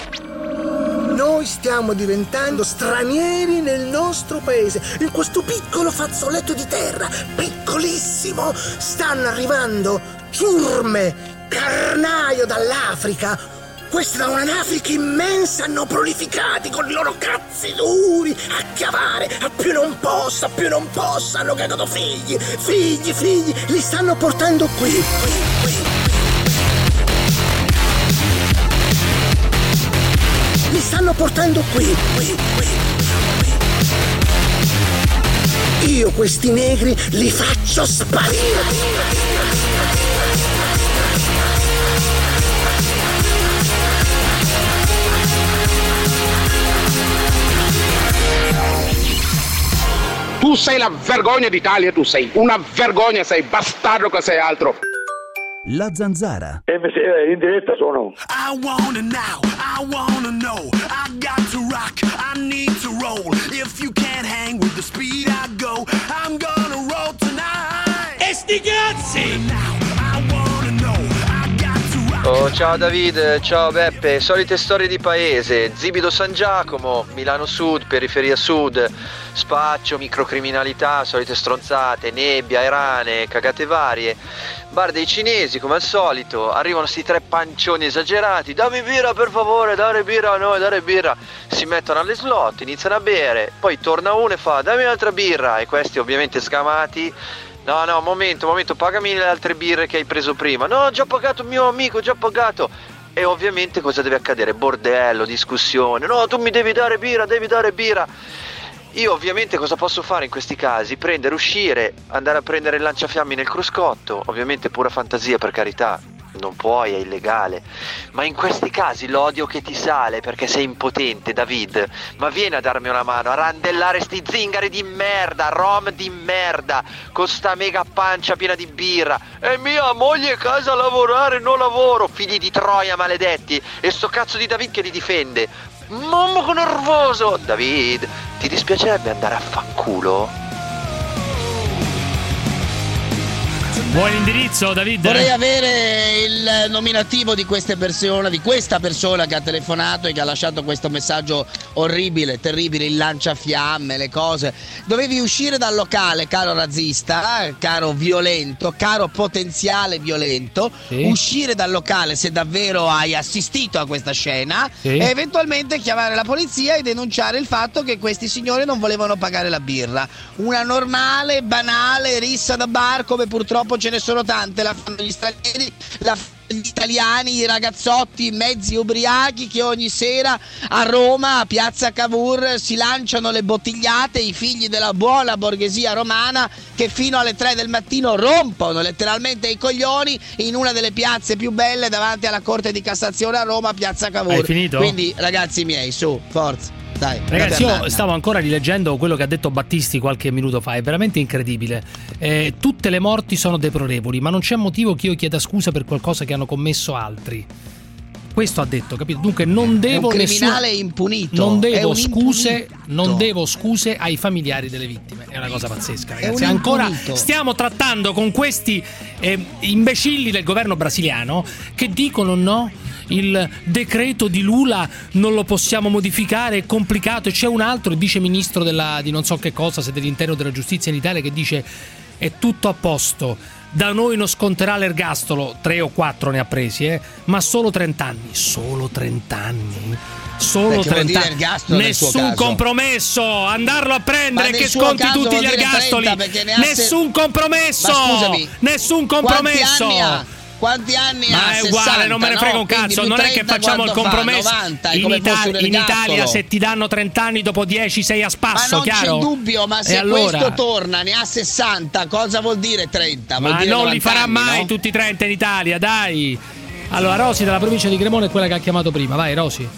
Noi stiamo diventando stranieri nel nostro paese, in questo piccolo fazzoletto di terra, piccolissimo. Stanno arrivando ciurme, carnaio dall'Africa. Questi da un'Africa immensa hanno prolificati con i loro cazzi duri a chiavare, a più non possa, a più non possa, hanno cagato figli, figli, figli, li stanno portando qui, qui, qui. Li stanno portando qui, qui, qui, qui. Io questi negri li faccio sparire. Tu sei la vergogna d'Italia, tu sei una vergogna, sei bastardo che sei altro. La Zanzara. E in diretta sono. I wanna now, I wanna know. I got to rock, I need to roll. If you can't hang with the speed I go, I'm gonna roll tonight. E sti cazzi! Oh, ciao David, ciao Beppe, solite storie di paese, Zibido San Giacomo, Milano Sud, periferia sud, spaccio, microcriminalità, solite stronzate, nebbia, irane, cagate varie, bar dei cinesi come al solito, arrivano sti tre pancioni esagerati, dammi birra per favore, dare birra a noi, dare birra, si mettono alle slot, iniziano a bere, poi torna uno e fa dammi un'altra birra e questi ovviamente sgamati. No, no, momento, momento, pagami le altre birre che hai preso prima. No, ho già pagato mio amico, ho già pagato. E ovviamente cosa deve accadere? Bordello, discussione. No, tu mi devi dare birra, devi dare birra. Io ovviamente cosa posso fare in questi casi? Prendere, uscire, andare a prendere il lanciafiamme nel cruscotto. Ovviamente pura fantasia, per carità. Non puoi, è illegale. Ma in questi casi l'odio che ti sale perché sei impotente, David. Ma vieni a darmi una mano a randellare sti zingari di merda, rom di merda, con sta mega pancia piena di birra. E mia moglie a casa a lavorare, non lavoro, figli di troia maledetti. E sto cazzo di David che li difende. Mamma che nervoso. David, ti dispiacerebbe andare a fanculo? Vuoi l'indirizzo, David? Vorrei avere il nominativo di queste persone, di questa persona che ha telefonato e che ha lasciato questo messaggio orribile, terribile, il lanciafiamme, le cose. Dovevi uscire dal locale, caro razzista, caro violento, caro potenziale violento, sì. Uscire dal locale se davvero hai assistito a questa scena, sì. E eventualmente chiamare la polizia e denunciare il fatto che questi signori non volevano pagare la birra. Una normale, banale rissa da bar, come purtroppo ce ne sono tante, la fanno gli stranieri, la fanno gli italiani, i ragazzotti mezzi ubriachi che ogni sera a Roma, a Piazza Cavour, si lanciano le bottigliate, i figli della buona borghesia romana che fino alle tre del mattino rompono letteralmente i coglioni in una delle piazze più belle davanti alla Corte di Cassazione a Roma, Piazza Cavour. Hai finito? Quindi ragazzi miei, su, forza. Dai, ragazzi, io stavo ancora rileggendo quello che ha detto Battisti qualche minuto fa, è veramente incredibile. Eh, tutte le morti sono deplorevoli, ma non c'è motivo che io chieda scusa per qualcosa che hanno commesso altri. Questo ha detto, capito? Dunque non devo è un criminale nessun... impunito. Non devo scuse, impunito. non devo scuse ai familiari delle vittime. È una cosa pazzesca, ragazzi. Ancora stiamo trattando con questi eh, imbecilli del governo brasiliano che dicono no, il decreto di Lula non lo possiamo modificare, è complicato. E c'è un altro, il vice ministro della, di non so che cosa, se dell'interno, della giustizia in Italia, che dice è tutto a posto, da noi non sconterà l'ergastolo, tre o quattro ne ha presi, eh, ma solo trenta anni. Solo trenta anni? Solo trenta anni. Nessun compromesso, andarlo a prendere che sconti tutti gli ergastoli. Nessun compromesso. Nessun compromesso. Quanti anni ma ha? è sessanta, uguale, non me ne frega no? un cazzo. Quindi non è che facciamo il compromesso. novanta, in, Italia, in Italia se ti danno trenta anni, dopo dieci sei a spasso, ma non chiaro? c'è dubbio, ma se allora... questo torna ne ha sessanta, cosa vuol dire trenta? Vuol ma dire non li farà anni, mai no? tutti trenta in Italia, dai. Allora Rosi dalla provincia di Cremona è quella che ha chiamato prima. Vai Rosi.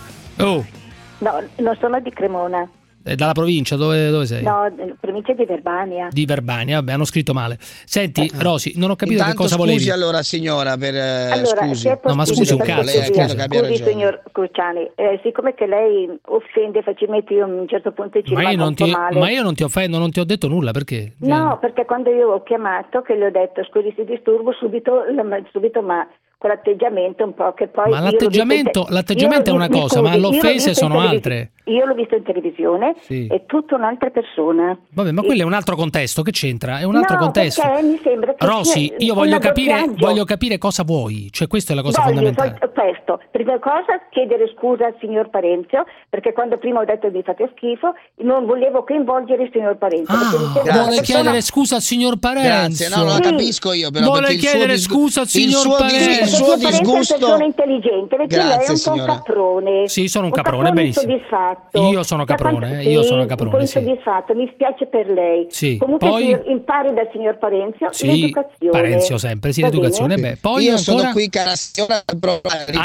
Oh. No, non sono di Cremona. È dalla provincia, dove, dove sei? No, provincia di Verbania. Di Verbania, vabbè, hanno scritto male. Senti, eh. Rosi, non ho capito Intanto che cosa scusi volevi. allora signora per eh, allora, scusi. No, ma scusi un cazzo. Lei, scusi, scusi signor Cruciani, eh, siccome che lei offende facilmente, io a un certo punto ci ma io, non ti, male. ma io non ti offendo, non ti ho detto nulla, perché? No, perché quando io ho chiamato, che le ho detto scusi se disturbo, subito, subito ma quell'atteggiamento un po' che poi... Ma l'atteggiamento, te- l'atteggiamento è una cosa, scusi, ma le offese sono televis- altre. Io l'ho visto in televisione, sì. È tutta un'altra persona. Vabbè, ma quello è un altro contesto, che c'entra? È un altro no, contesto. Mi sembra che Rosi, io voglio capire, voglio capire cosa vuoi, cioè questa è la cosa voglio, fondamentale. So, questo, prima cosa chiedere scusa al signor Parenzio, perché quando prima ho detto vi fate schifo, non volevo coinvolgere il signor Parenzio. Ah, vuole chiedere scusa al signor Parenzio. Grazie, no, lo sì. capisco io, però vuole chiedere il scusa al signor il Parenzio. Il suo disgusto è una persona intelligente, perché Grazie, lei è un signora. po' un caprone. Sì, sono un, un caprone, caprone benissimo. Insoddisfatto. Io sono caprone, quanto, eh, io sì, sono caprone, un po' sì. insoddisfatto, mi spiace per lei. Sì. Comunque Poi... signor, impari dal signor Parenzio sì, l'educazione. Parenzio sempre, sì, Va l'educazione. bene? Beh, poi io ancora... sono qui, cara signora.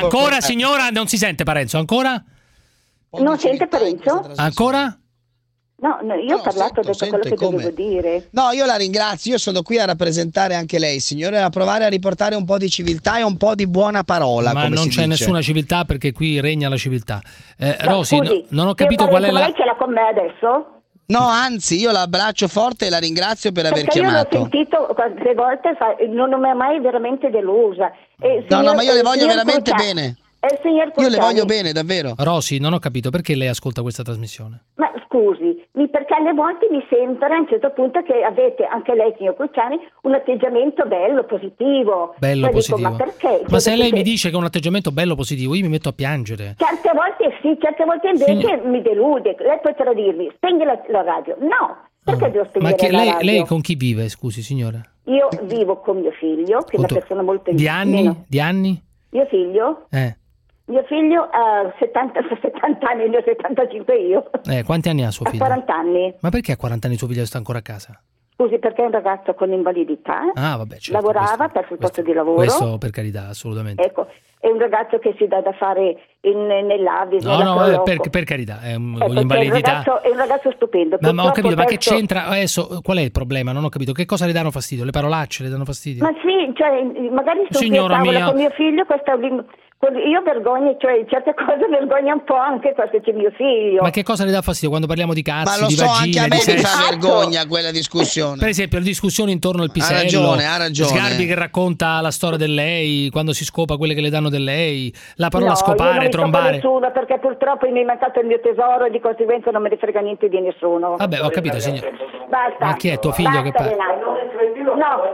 Ancora signora, non si sente Parenzio, ancora? Non sente Parenzio? Ancora? No, no, io ho parlato, ho detto quello che come? dovevo dire. No, io la ringrazio, io sono qui a rappresentare anche lei, signore, a provare a riportare un po' di civiltà e un po' di buona parola. Ma come non si c'è dice. nessuna civiltà perché qui regna la civiltà. Eh, No, Rosy, scusi, no- non ho signor capito qual è Parenzo, la... Lei ce l'ha con me adesso? No, anzi, io la abbraccio forte e la ringrazio per aver Perché io l'ho chiamato. sentito quante volte, fa- non mi ha mai veramente delusa. E No, no, signor- ma io le eh, voglio signor veramente Cruciani- bene. eh, signor Io le Cruciani, voglio bene, davvero. Rosy, non ho capito perché lei ascolta questa trasmissione. Ma scusi, mi- perché alle volte mi sembra a un certo punto che avete, anche lei signor Cruciani, un atteggiamento bello, positivo. Bello, Cioè, positivo. Dico, ma perché? Ma Cioè, se lei perché mi dice che è un atteggiamento bello positivo, io mi metto a piangere. Certe volte sì, certe volte invece mi delude. Lei potrà dirmi, spegni la, la radio. No, perché devo spegnere Ma che la lei, radio? lei con chi vive, scusi signora? Io vivo con mio figlio, che è una Quanto- persona molto Di anni? meno. Di anni? Mio figlio? Eh. Mio figlio ha settanta, settanta anni, ne ho settantacinque io. Eh, quanti anni ha suo Ha figlio? quaranta anni. Ma perché a quaranta anni suo figlio sta ancora a casa? Scusi, perché è un ragazzo con invalidità. Ah, vabbè, certo, Lavorava, perso il posto di lavoro. Questo per carità, assolutamente. Ecco, è un ragazzo che si dà da fare in, nell'Avis. No, no, vabbè, per, per carità, è un- Ecco, cioè, è un un'invalidità. ragazzo, è un ragazzo stupendo. Ma, ma ho capito, Purtroppo ma che perso- c'entra adesso? Qual è il problema? Non ho capito. Che cosa le danno fastidio? Le parolacce le danno fastidio? Ma sì, cioè, magari sono qui a Signora tavola mia. con mio figlio, questa, io vergogno, cioè certe cose vergogno un po' anche perché c'è mio figlio. Ma che cosa le dà fastidio quando parliamo di cazzi, Ma lo di so, vagine, anche a me di mi sesso? fa vergogna quella discussione. Per esempio, le discussioni intorno al pisello. ragione, ha ragione. Sgarbi che racconta la storia del lei, quando si scopa quelle che le danno del lei, la parola No, io non scopare, mi tocco trombare. nessuno perché purtroppo mi è mancato il mio tesoro e di conseguenza non me ne frega niente di nessuno. Vabbè, ho capito, signor. Basta. Ma chi è tuo figlio che Basta, parla? Renato. No,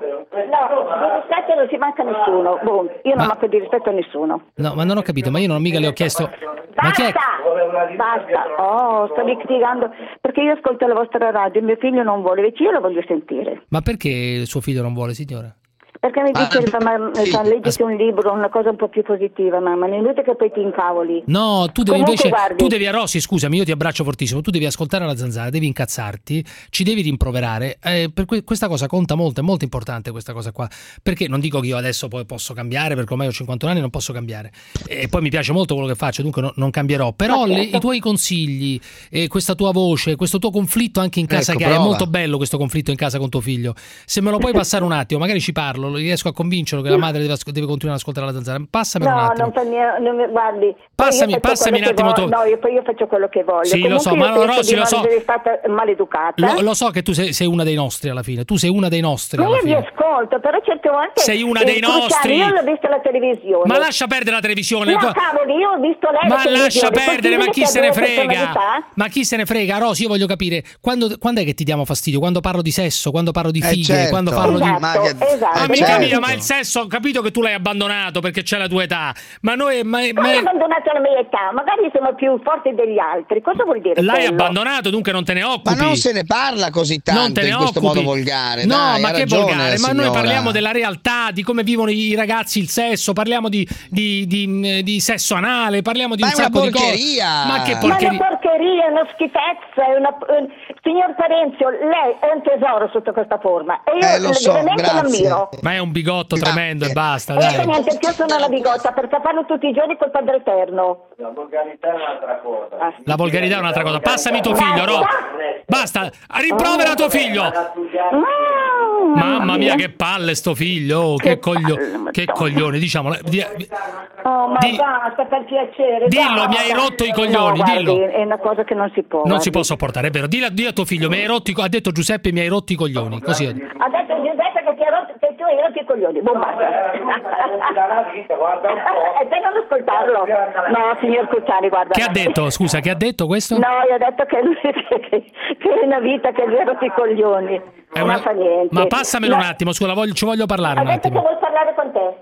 no, di rispetto non si manca a nessuno. Boh, io non Ma- manco di rispetto a nessuno. No, ma non ho capito, ma io non mica le ho chiesto. Ma chi è? Basta! Basta! Oh, sto litigando perché io ascolto la vostra radio e mio figlio non vuole, invece io lo voglio sentire. Ma perché suo figlio non vuole, signora? Perché mi dice, Ah, ma, fa, leggiti un libro, una cosa un po' più positiva, mamma, non è inutile che poi ti incavoli. No, tu devi Comunque, invece, guardi- tu devi a Rosy, scusami, io ti abbraccio fortissimo, tu devi ascoltare la Zanzara, devi incazzarti, ci devi rimproverare, eh, per que- questa cosa conta molto, è molto importante questa cosa qua, perché non dico che io adesso poi posso cambiare, perché ormai ho cinquantuno anni, non posso cambiare, e poi mi piace molto quello che faccio, dunque no- non cambierò, però le- i tuoi consigli, e questa tua voce, questo tuo conflitto anche in casa Ecco, che hai, è prova. molto bello questo conflitto in casa con tuo figlio, se me lo puoi passare un attimo, magari ci parlo, riesco a convincerlo che la madre deve, asco- deve continuare ad ascoltare la Zanzara, passamelo un No, attimo. non fa niente, non mi- guardi. poi Passami- io faccio passami quello un che attimo voglio- tu. No, io, poi io faccio quello che voglio. Sì, lo Comunque so, io ma penso Rosy, di lo non so. essere stata maleducata. Lo, lo so che tu sei, sei una dei nostri alla fine, tu sei una dei nostri Ma alla io vi fine. ascolto, però certe volte... Sei una eh, dei Cruciani, nostri. Io l'ho vista alla televisione. Ma lascia perdere la televisione. No, cavoli, io ho visto lei Ma alla lascia televisione. perdere, ma Possibile chi che se ne abbia una frega? personalità? Ma chi se ne frega? Rosy, io voglio capire, quando, quando è che ti diamo fastidio? Quando parlo di sesso, quando parlo di Eh, fighe, certo. quando parlo di... Esatto, Ma che- esatto. Amica certo. mia, ma il sesso, ho capito che tu l'hai abbandonato perché c'è la tua età, ma noi... Ma, Ma ma- io ho abbandonato la mia età, magari siamo più forti degli altri. Cosa vuol dire l'hai quello? abbandonato, dunque non te ne occupi. Ma non se ne parla così Non te tanto ne in questo occupi. modo volgare. No, dai, ma ha che ragione volgare? la Ma noi signora. parliamo della realtà, di come vivono i ragazzi il sesso, parliamo di, di, di, di sesso anale, parliamo di Ma un è una sacco di cose. porcheria. Ma che Ma è una porcheria? porcheria, è una schifezza, è una... un- Signor Parenzio, lei è un tesoro sotto questa forma e io Eh, lo so, veramente grazie. l'ammiro. Ma è un bigotto Grazie. tremendo e basta, E per dai. niente, anche io sono una bigotta perché parlo tutti i giorni col Padre Eterno. La volgarità è un'altra cosa. La volgarità è un'altra cosa. Passami tuo figlio, Ro. Basta, rimprovera tuo figlio. Mm, Mamma mia, che palle sto figlio, oh, che, Che coglio- palle, che Madonna. coglione, diciamo. di- Oh, ma Di- basta, per piacere. Dillo, basta. mi hai rotto i coglioni, No, guardi, dillo. è una cosa che non si può. Non guardi. si può sopportare, è vero. Dillo, dillo a tuo figlio, mi hai rotto i co- ha detto Giuseppe, mi hai rotto i coglioni. Così. Ha detto Giuseppe che, ti ha rotto, che tu hai rotto i coglioni. Boh, basta. E te non ascoltarlo. No, signor Cruciani, guarda. Che ha detto? Scusa, che ha detto questo? No, io ho detto che, che, che è una vita che gli ha rotto i coglioni. È una- Non fa niente. Ma passamelo No, un attimo, scusa, voglio- ci voglio parlare Ha un detto che attimo. vuoi parlare con te.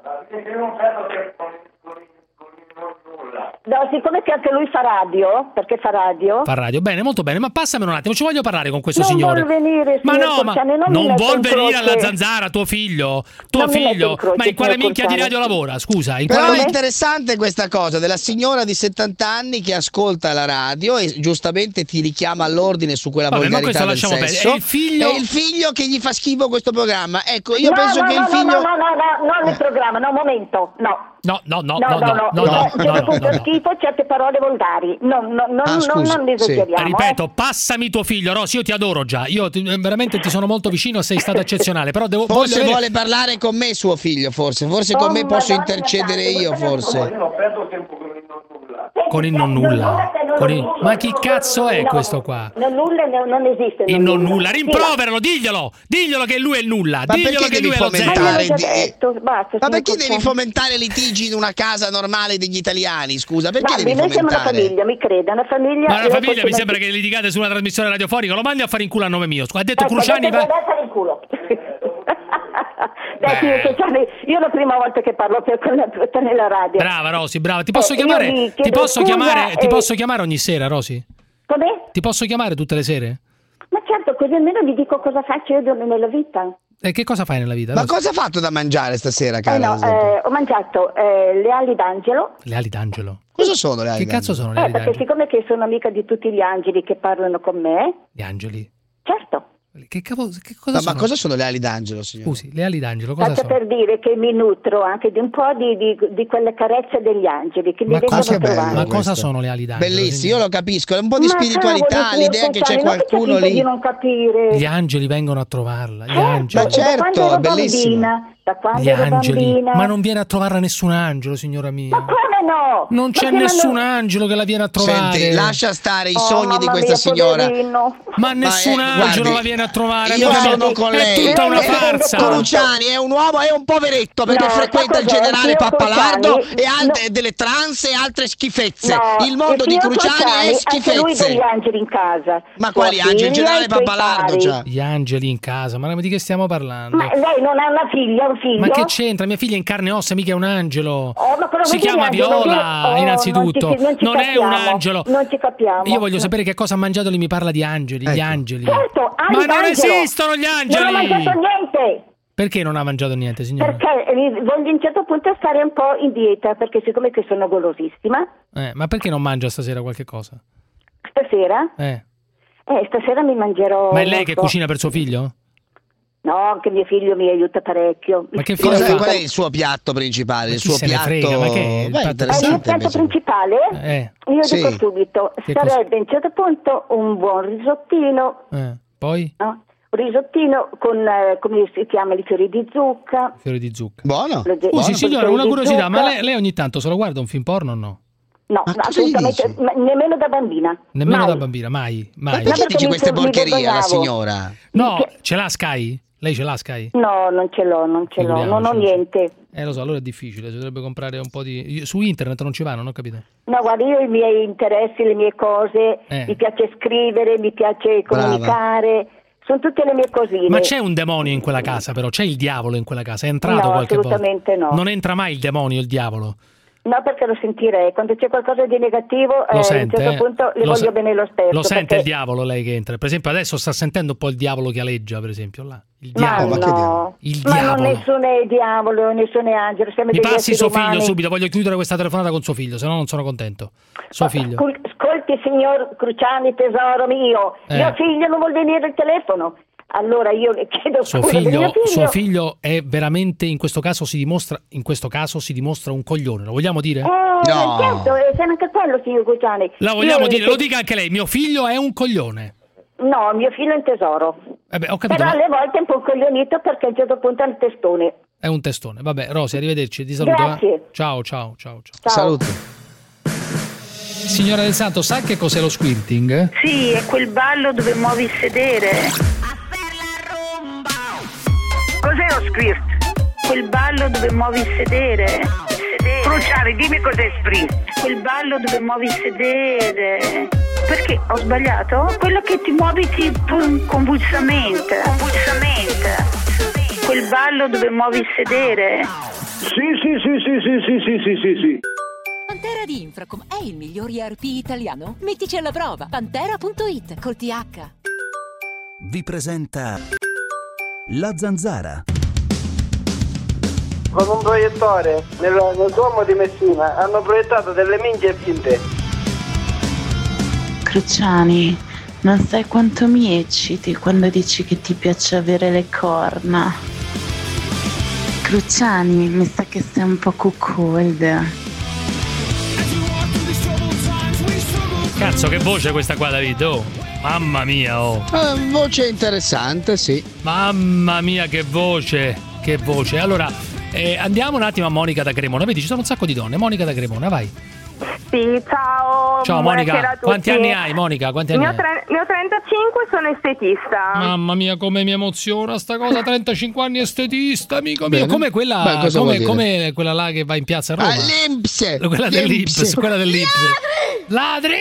No, siccome che anche lui fa radio, perché fa radio. Fa radio, bene, molto bene, ma passamelo un attimo, ci voglio parlare con questo Non signore. vuol venire, ma signor no, ma Cruciani, non mi non metta vuol in venire croce. alla Zanzara, tuo figlio? Tuo Non mi metta in figlio? croce, Ma in quale signor minchia di Cruciani. radio lavora? Scusa, in Però quale... è interessante questa cosa della signora di settanta anni che ascolta la radio e giustamente ti richiama all'ordine su quella Vabbè, ma volgarità questo del lasciamo perdere. sesso. E il figlio? E il figlio che gli fa schifo questo programma. Ecco, io no, penso no, che no, il figlio... no, no, no, no, non il programma, no, un momento, no. No, no, no, No, no, no, no, no, no, no, no, no, no, no. schifo certe parole volgari. No, no, no, Ah, no, scusi, non esageriamo. Ripeto, eh. passami tuo figlio, Rosy, io ti adoro già. Io ti- veramente ti sono molto vicino, sei stata eccezionale, però devo voglio Forse avere- vuole parlare con me suo figlio, forse. Forse con Oh, me posso Madonna intercedere santa, io, questo è un forse. po'. Non perdo tempo con il non nulla. con il non nulla. Con il- Ma chi cazzo è No, questo qua? Non nulla no, non esiste. Il non nulla, rimproveralo, diglielo, diglielo che lui è il nulla, Ma diglielo perché che devi lui è lo zero. fomentare Ma io l'ho di- già detto, basta, Ma signor perché devi Cruciani. fomentare litigi in una casa normale degli italiani? Scusa, perché Guardi, devi noi siamo una fomentare? famiglia, mi creda, una famiglia. Ma la e famiglia mi possono- sembra che litigate su una trasmissione radiofonica, lo mandi a fare in culo a nome mio. Ha detto Ecco, Cruciani dai, va... dai, dai, in culo. Dai, signor Cruciani, io è la prima volta che parlo per, con la, per nella radio. Brava Rosy, brava. Ti posso Eh, io chiamare? vi Ti chiedo posso scusa, chiamare? Ti eh, posso chiamare ogni sera, Rosy? Come? Ti posso chiamare tutte le sere? Ma certo, così almeno vi dico cosa faccio io nella vita. E che cosa fai nella vita? Ma Rosy? cosa ha fatto da mangiare stasera, Eh cara? no, ad esempio? eh, ho mangiato eh, le ali d'angelo. Le ali d'angelo. Cosa sono le ali Che cazzo d'angelo? sono le Eh, ali perché d'angelo? siccome che sono amica di tutti gli angeli che parlano con me, Gli angeli? certo. Che, cavolo, che cosa Ma, sono? ma cosa sono le ali d'angelo, signore? Scusi, le ali d'angelo cosa Faccio sono? per dire che mi nutro anche di un po' di, di, di quelle carezze degli angeli che mi Ma vengono cosa- a trovare. ma cosa sono le ali d'angelo? Bellissimo, io lo capisco, è un po' di Ma spiritualità, cavolo, l'idea signor che c'è Cruciani, non qualcuno faccia finta lì. di non capire. Gli angeli vengono a trovarla, gli Certo, angeli. Ma da quando certo, ero è bellissimo. bambina, da quando Gli ero angeli. bambina. Ma non viene a trovarla nessun angelo, signora mia. Ma come no? Non Ma c'è che nessun l'hanno- angelo che la viene a trovare. Senti, lascia stare i Oh, sogni di mamma questa mia, signora. poverino. Ma nessun eh, angelo guardi, la viene a trovare. Io È sono tutta- con è lei. tutta una Eh, farsa. Cruciani è un uomo, è un poveretto perché No, frequenta il sa cos'è? generale Il signor Pappalardo Cruciani- e altre, delle trans e altre schifezze. No, il mondo di signor Cruciani è anche lui schifezze. degli angeli in casa. Ma Sua quali angeli? Il figlia, generale i suoi Pappalardo pari. c'ha. Gli angeli in casa, ma di che stiamo parlando? Ma lei non ha una figlia, un figlio? Ma che c'entra? Mia figlia è in carne e ossa, mica è un angelo. Oh, ma quello Si che chiama viene angelo, Viola, che- oh, innanzitutto. Non, ci, non, ci Non è un capiamo, angelo. Non ci capiamo. Io voglio No. sapere che cosa ha mangiato, lei mi parla di angeli, gli Ecco. angeli. Certo, ali Ma non d'angelo. esistono gli angeli! Non ho mangiato niente. Perché non ha mangiato niente, signora? Perché eh, voglio a un certo punto stare un po' in dieta, perché siccome che sono golosissima, Eh, ma perché non mangia stasera qualche cosa? stasera, Eh. eh, stasera mi mangerò... Ma è lei non che so. cucina per suo figlio? No, anche mio figlio mi aiuta parecchio. Ma che Mi figlio Cos'è- fa? qual è il suo piatto principale? Ma Il chi suo se ne piatto. frega, ma che è il Beh, piatto- Eh, il mio interessante piatto invece. principale, Eh. io Sì. dico subito, Che cosa? sarebbe a un certo punto un buon risottino, Eh. Poi? no? Un risottino con, eh, come si chiama, i fiori di zucca. Fiori di zucca. Buono. Lo- Scusi, buono. signora, Fiori una di curiosità, ma zucca. lei, lei ogni tanto se lo guarda un film porno o no? No, Ma no, cosa gli assolutamente, dici? ma nemmeno da bambina. Nemmeno Mai. da bambina, mai, Ma mai. perché perché dici mi- queste mi porcherie alla vergognavo. signora? No, Che- ce l'ha Sky? Lei ce l'ha Sky? No, non ce l'ho, non ce l'ho, non ho Figuriamoci. niente. Eh, lo so, allora è difficile, si dovrebbe comprare un po' di... io- Su internet non ci va, non ho capito. No, guarda, io ho i miei interessi, le mie cose, Eh. mi piace scrivere, mi piace Brava. comunicare, sono tutte le mie cosine. Ma c'è un demonio in quella casa, però? C'è il diavolo in quella casa? È entrato No, qualche volta? assolutamente no. Non entra mai il demonio, il diavolo? No, perché lo sentirei. Quando c'è qualcosa di negativo, eh, Lo a sente? un certo eh? punto le Lo voglio sa- bene lo stesso. Lo sente perché- il diavolo lei che entra? Per esempio adesso sta sentendo un po' il diavolo che aleggia, per esempio, là. Il Ma diavolo. ma che no, diavolo? Il ma diavolo. non nessuno è diavolo, nessuno è angelo. Siamo Mi degli passi esseri suo umani. figlio subito, voglio chiudere questa telefonata con suo figlio, se no non sono contento. Suo figlio. Scol- Ascolti, signor Cruciani, tesoro mio, Eh. mio figlio non vuol venire al telefono. Allora io le chiedo Suo scusa del figlio, mio figlio. suo figlio è veramente in questo caso si dimostra in questo caso si dimostra un coglione, lo vogliamo dire? Eh, No. certo, eh, c'è anche quello, signor Cruciani. La vogliamo Io- dire, lo dica anche lei, mio figlio è un coglione. No, mio figlio è un tesoro. Eh beh, ho capito, Però ma alle volte è un po' coglionito perché a un certo punto è un testone. è un testone. Vabbè, Rosy, arrivederci, ti saluto. Grazie. eh. Ciao, ciao, ciao, ciao. Ciao. Saluto. Signora Del Santo, sa che cos'è lo squirting? Sì, è quel ballo dove muovi il sedere. Cos'è lo squirt? Quel ballo dove muovi il sedere. sedere. Cruciani, dimmi cos'è sprit. Quel ballo dove muovi il sedere. Perché ho sbagliato? Quello che ti muovi tipo convulsamente. Convulsamente. Quel ballo dove muovi il sedere. Sì, sì, sì, sì, sì, sì, sì, sì, sì, sì. Pantera di Infracom è il miglior E R P italiano? Mettici alla prova. Pantera punto it col T H. Vi presenta La Zanzara. Con un proiettore nel, nel Duomo di Messina hanno proiettato delle minchie finte. Cruciani, non sai quanto mi ecciti quando dici che ti piace avere le corna. Cruciani, mi sa che sei un po' cuccold. Cazzo, che voce questa qua, David, oh. Mamma mia, oh. Eh, voce interessante, sì. Mamma mia, che voce, che voce. Allora, eh, andiamo un attimo a Monica da Cremona. Vedi, ci sono un sacco di donne. Monica da Cremona, vai. Sì, ciao. Ciao Monica, a tutti. quanti anni hai, Monica? Quanti anni ne, ho hai? tre, ne ho trentacinque, sono estetista. Mamma mia, come mi emoziona sta cosa, trentacinque anni estetista, amico mio. Come quella, Beh, cosa come, vuol dire? come quella là che va in piazza Roma. Ah, l'Inps! Quella dell'Inps, L'Inps. quella dell'Inps. Ladri!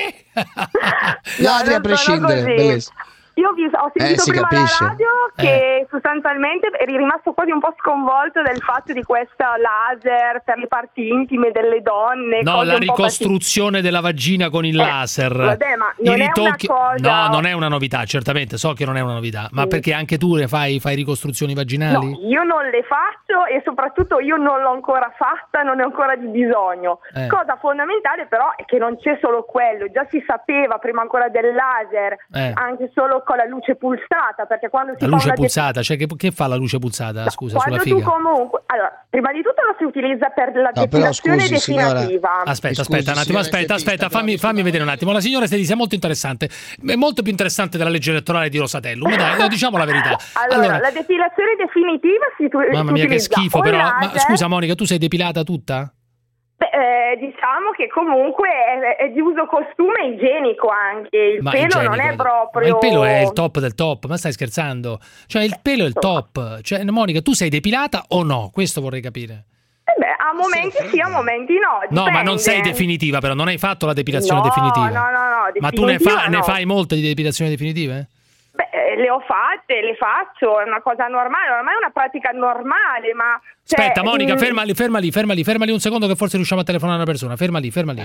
Ladri a prescindere, bellissimo. Io vi, ho sentito Eh, si prima capisce. alla radio che sostanzialmente eri rimasto quasi un po' sconvolto del fatto di questa laser per le parti intime delle donne. No, cose la un po' ricostruzione della vagina con il Eh, laser. vabbè, ma I non è una ritocchi- cosa- No, non è una novità, certamente, so che non è una novità, ma Sì. perché anche tu ne fai, fai ricostruzioni vaginali? No, io non le faccio e soprattutto io non l'ho ancora fatta, non ne ho ancora di bisogno. Eh. Cosa fondamentale però è che non c'è solo quello, già si sapeva prima ancora del laser, Eh. anche solo con la luce pulsata, perché quando si La fa luce una de- pulsata, cioè che, che fa la luce pulsata? Scusa, quando sulla tu figa. comunque, allora, prima di tutto lo si utilizza per la però depilazione scusi, signora. definitiva. Aspetta, aspetta un attimo, aspetta, aspetta, fammi, fammi vedere un attimo. La signora Stedisi è molto interessante, è molto più interessante della legge elettorale di Rosatellum, dai, no, diciamo la verità. Allora, Allora, la depilazione definitiva si, tu- si mamma mia che utilizza schifo o però, laser- ma scusa Monica, tu sei depilata tutta? Beh, eh, diciamo che comunque è, è di uso costume igienico anche, il Ma pelo non igienico, è proprio... Ma il pelo è il top del top, ma stai scherzando? Cioè il pelo è il top, cioè Monica tu sei depilata o no? Questo vorrei capire. Eh beh, a momenti sì, a momenti no. No, ma non dipende. sei definitiva però, non hai fatto la depilazione No, definitiva. no, no, no, Ma tu ne, fa- definitiva ne no. fai molte di depilazioni definitive? Beh, eh, le ho fatte, le faccio, è una cosa normale, ormai è una pratica normale, ma... cioè, Aspetta Monica, mm, fermali, fermali, fermali, fermali un secondo che forse riusciamo a telefonare a una persona. Fermali, fermali.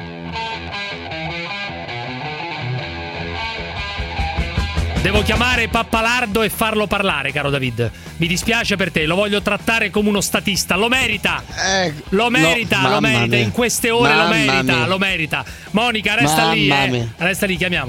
Devo chiamare Pappalardo e farlo parlare, caro David. Mi dispiace per te, lo voglio trattare come uno statista. Lo merita. Lo merita, no, lo mamma merita. mia. In queste ore lo Mamma merita, mia. lo merita. Monica, resta Mamma lì, eh. mia. Resta lì, chiamiamo.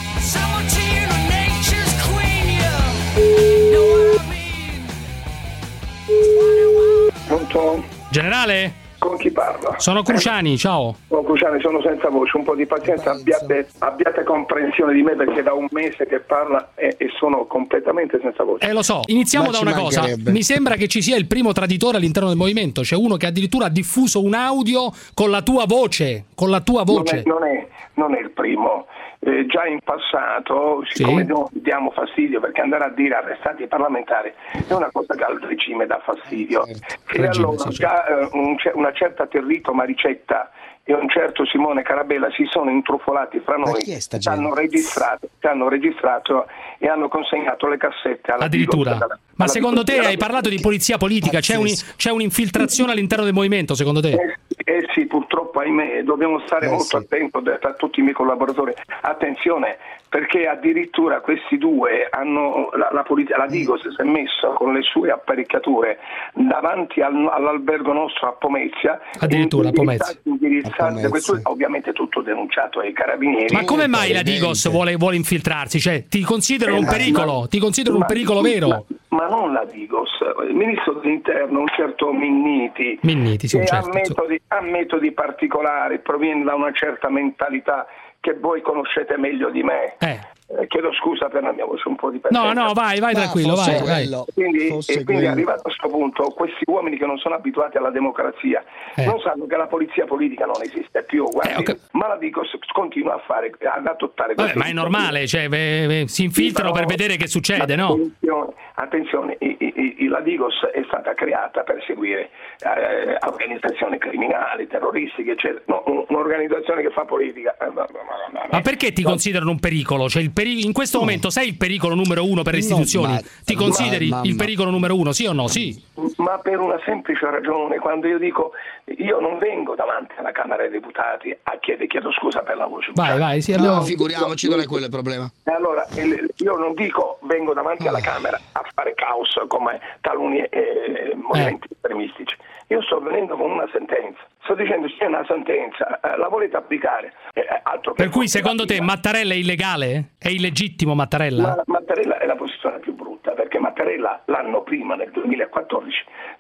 Pronto? Generale? Con chi parla? Sono Cruciani, ciao. Sono Cruciani, sono senza voce, un po' di pazienza, abbiate, abbiate comprensione di me perché da un mese che parla e, e sono completamente senza voce. Eh lo so, iniziamo Ma da ci una cosa. mancherebbe. Mi sembra che ci sia il primo traditore all'interno del movimento. C'è uno che addirittura ha diffuso un audio con la tua voce. Con la tua voce. Non è, non è, non è il primo. Eh, già in passato, siccome noi diamo fastidio, perché andare a dire arrestati i parlamentari è una cosa che al regime dà fastidio. E regime, allora sì, già eh, un cer- una certa Territo Maricetta e un certo Simone Carabella si sono intrufolati fra noi, chi è sta ci hanno registrato, ci hanno registrato e hanno consegnato le cassette alla Addirittura. alla- Ma alla secondo te alla- hai parlato di polizia politica? C'è, un- c'è un'infiltrazione all'interno del movimento, secondo te? Eh, eh sì, purtroppo ahimè, dobbiamo stare Eh molto sì. attenti a tutti i miei collaboratori. Attenzione, perché addirittura questi due hanno la, la, polizia, la Digos si è messo con le sue apparecchiature davanti al, all'albergo nostro a Pomezia. Addirittura, a Pomezia. Indirizzati, questo è ovviamente tutto denunciato ai carabinieri. Ma come mai la Digos vuole, vuole infiltrarsi? Cioè, ti considerano un Eh, ma- pericolo? Ti considerano un ma- pericolo vero? Ma, ma non la Digos, il ministro dell'interno, un certo Minniti, Minniti, sì, che certo, ha, metodi, ha metodi particolari, proviene da una certa mentalità che voi conoscete meglio di me. Eh. Eh, chiedo scusa per la mia voce un po' di No, percenza. no, vai, vai tranquillo, vai, vai. Quindi, fosse e quindi quello. arrivato a questo punto, questi uomini che non sono abituati alla democrazia Eh. non sanno che la polizia politica non esiste più. Guardi, ma la dico, s- continua a fare, ad adottare Vabbè, questi ma è normale, cioè, eh, eh, si infiltrano per vedere che succede, no? Attenzione, attenzione, i- i- i- la Digos è stata creata per seguire eh, organizzazioni criminali, terroristiche, eccetera. No, un- un'organizzazione che fa politica. eh, ma- ma- ma- Ma perché ti considerano un pericolo? Cioè, il peri- in questo momento sei il pericolo numero uno per le istituzioni? ma- Ti consideri ma- ma- il pericolo numero uno, sì o no? Sì. Ma per una semplice ragione, quando io dico io non vengo davanti alla Camera dei Deputati a chiedere, chiedo scusa per la voce. Vai, vai, sì, No, abbiamo... figuriamoci, non è quello il problema. E allora il- io non dico vengo davanti alla Camera a fare caos come taluni eh, movimenti estremistici. Io sto venendo con una sentenza. Sto dicendo c'è una sentenza, eh, la volete applicare? Eh, altro che Per cui secondo te Mattarella è illegale? È illegittimo Mattarella? Ma Mattarella è la posizione più brutta, perché Mattarella l'anno prima, nel duemilaquattordici, da,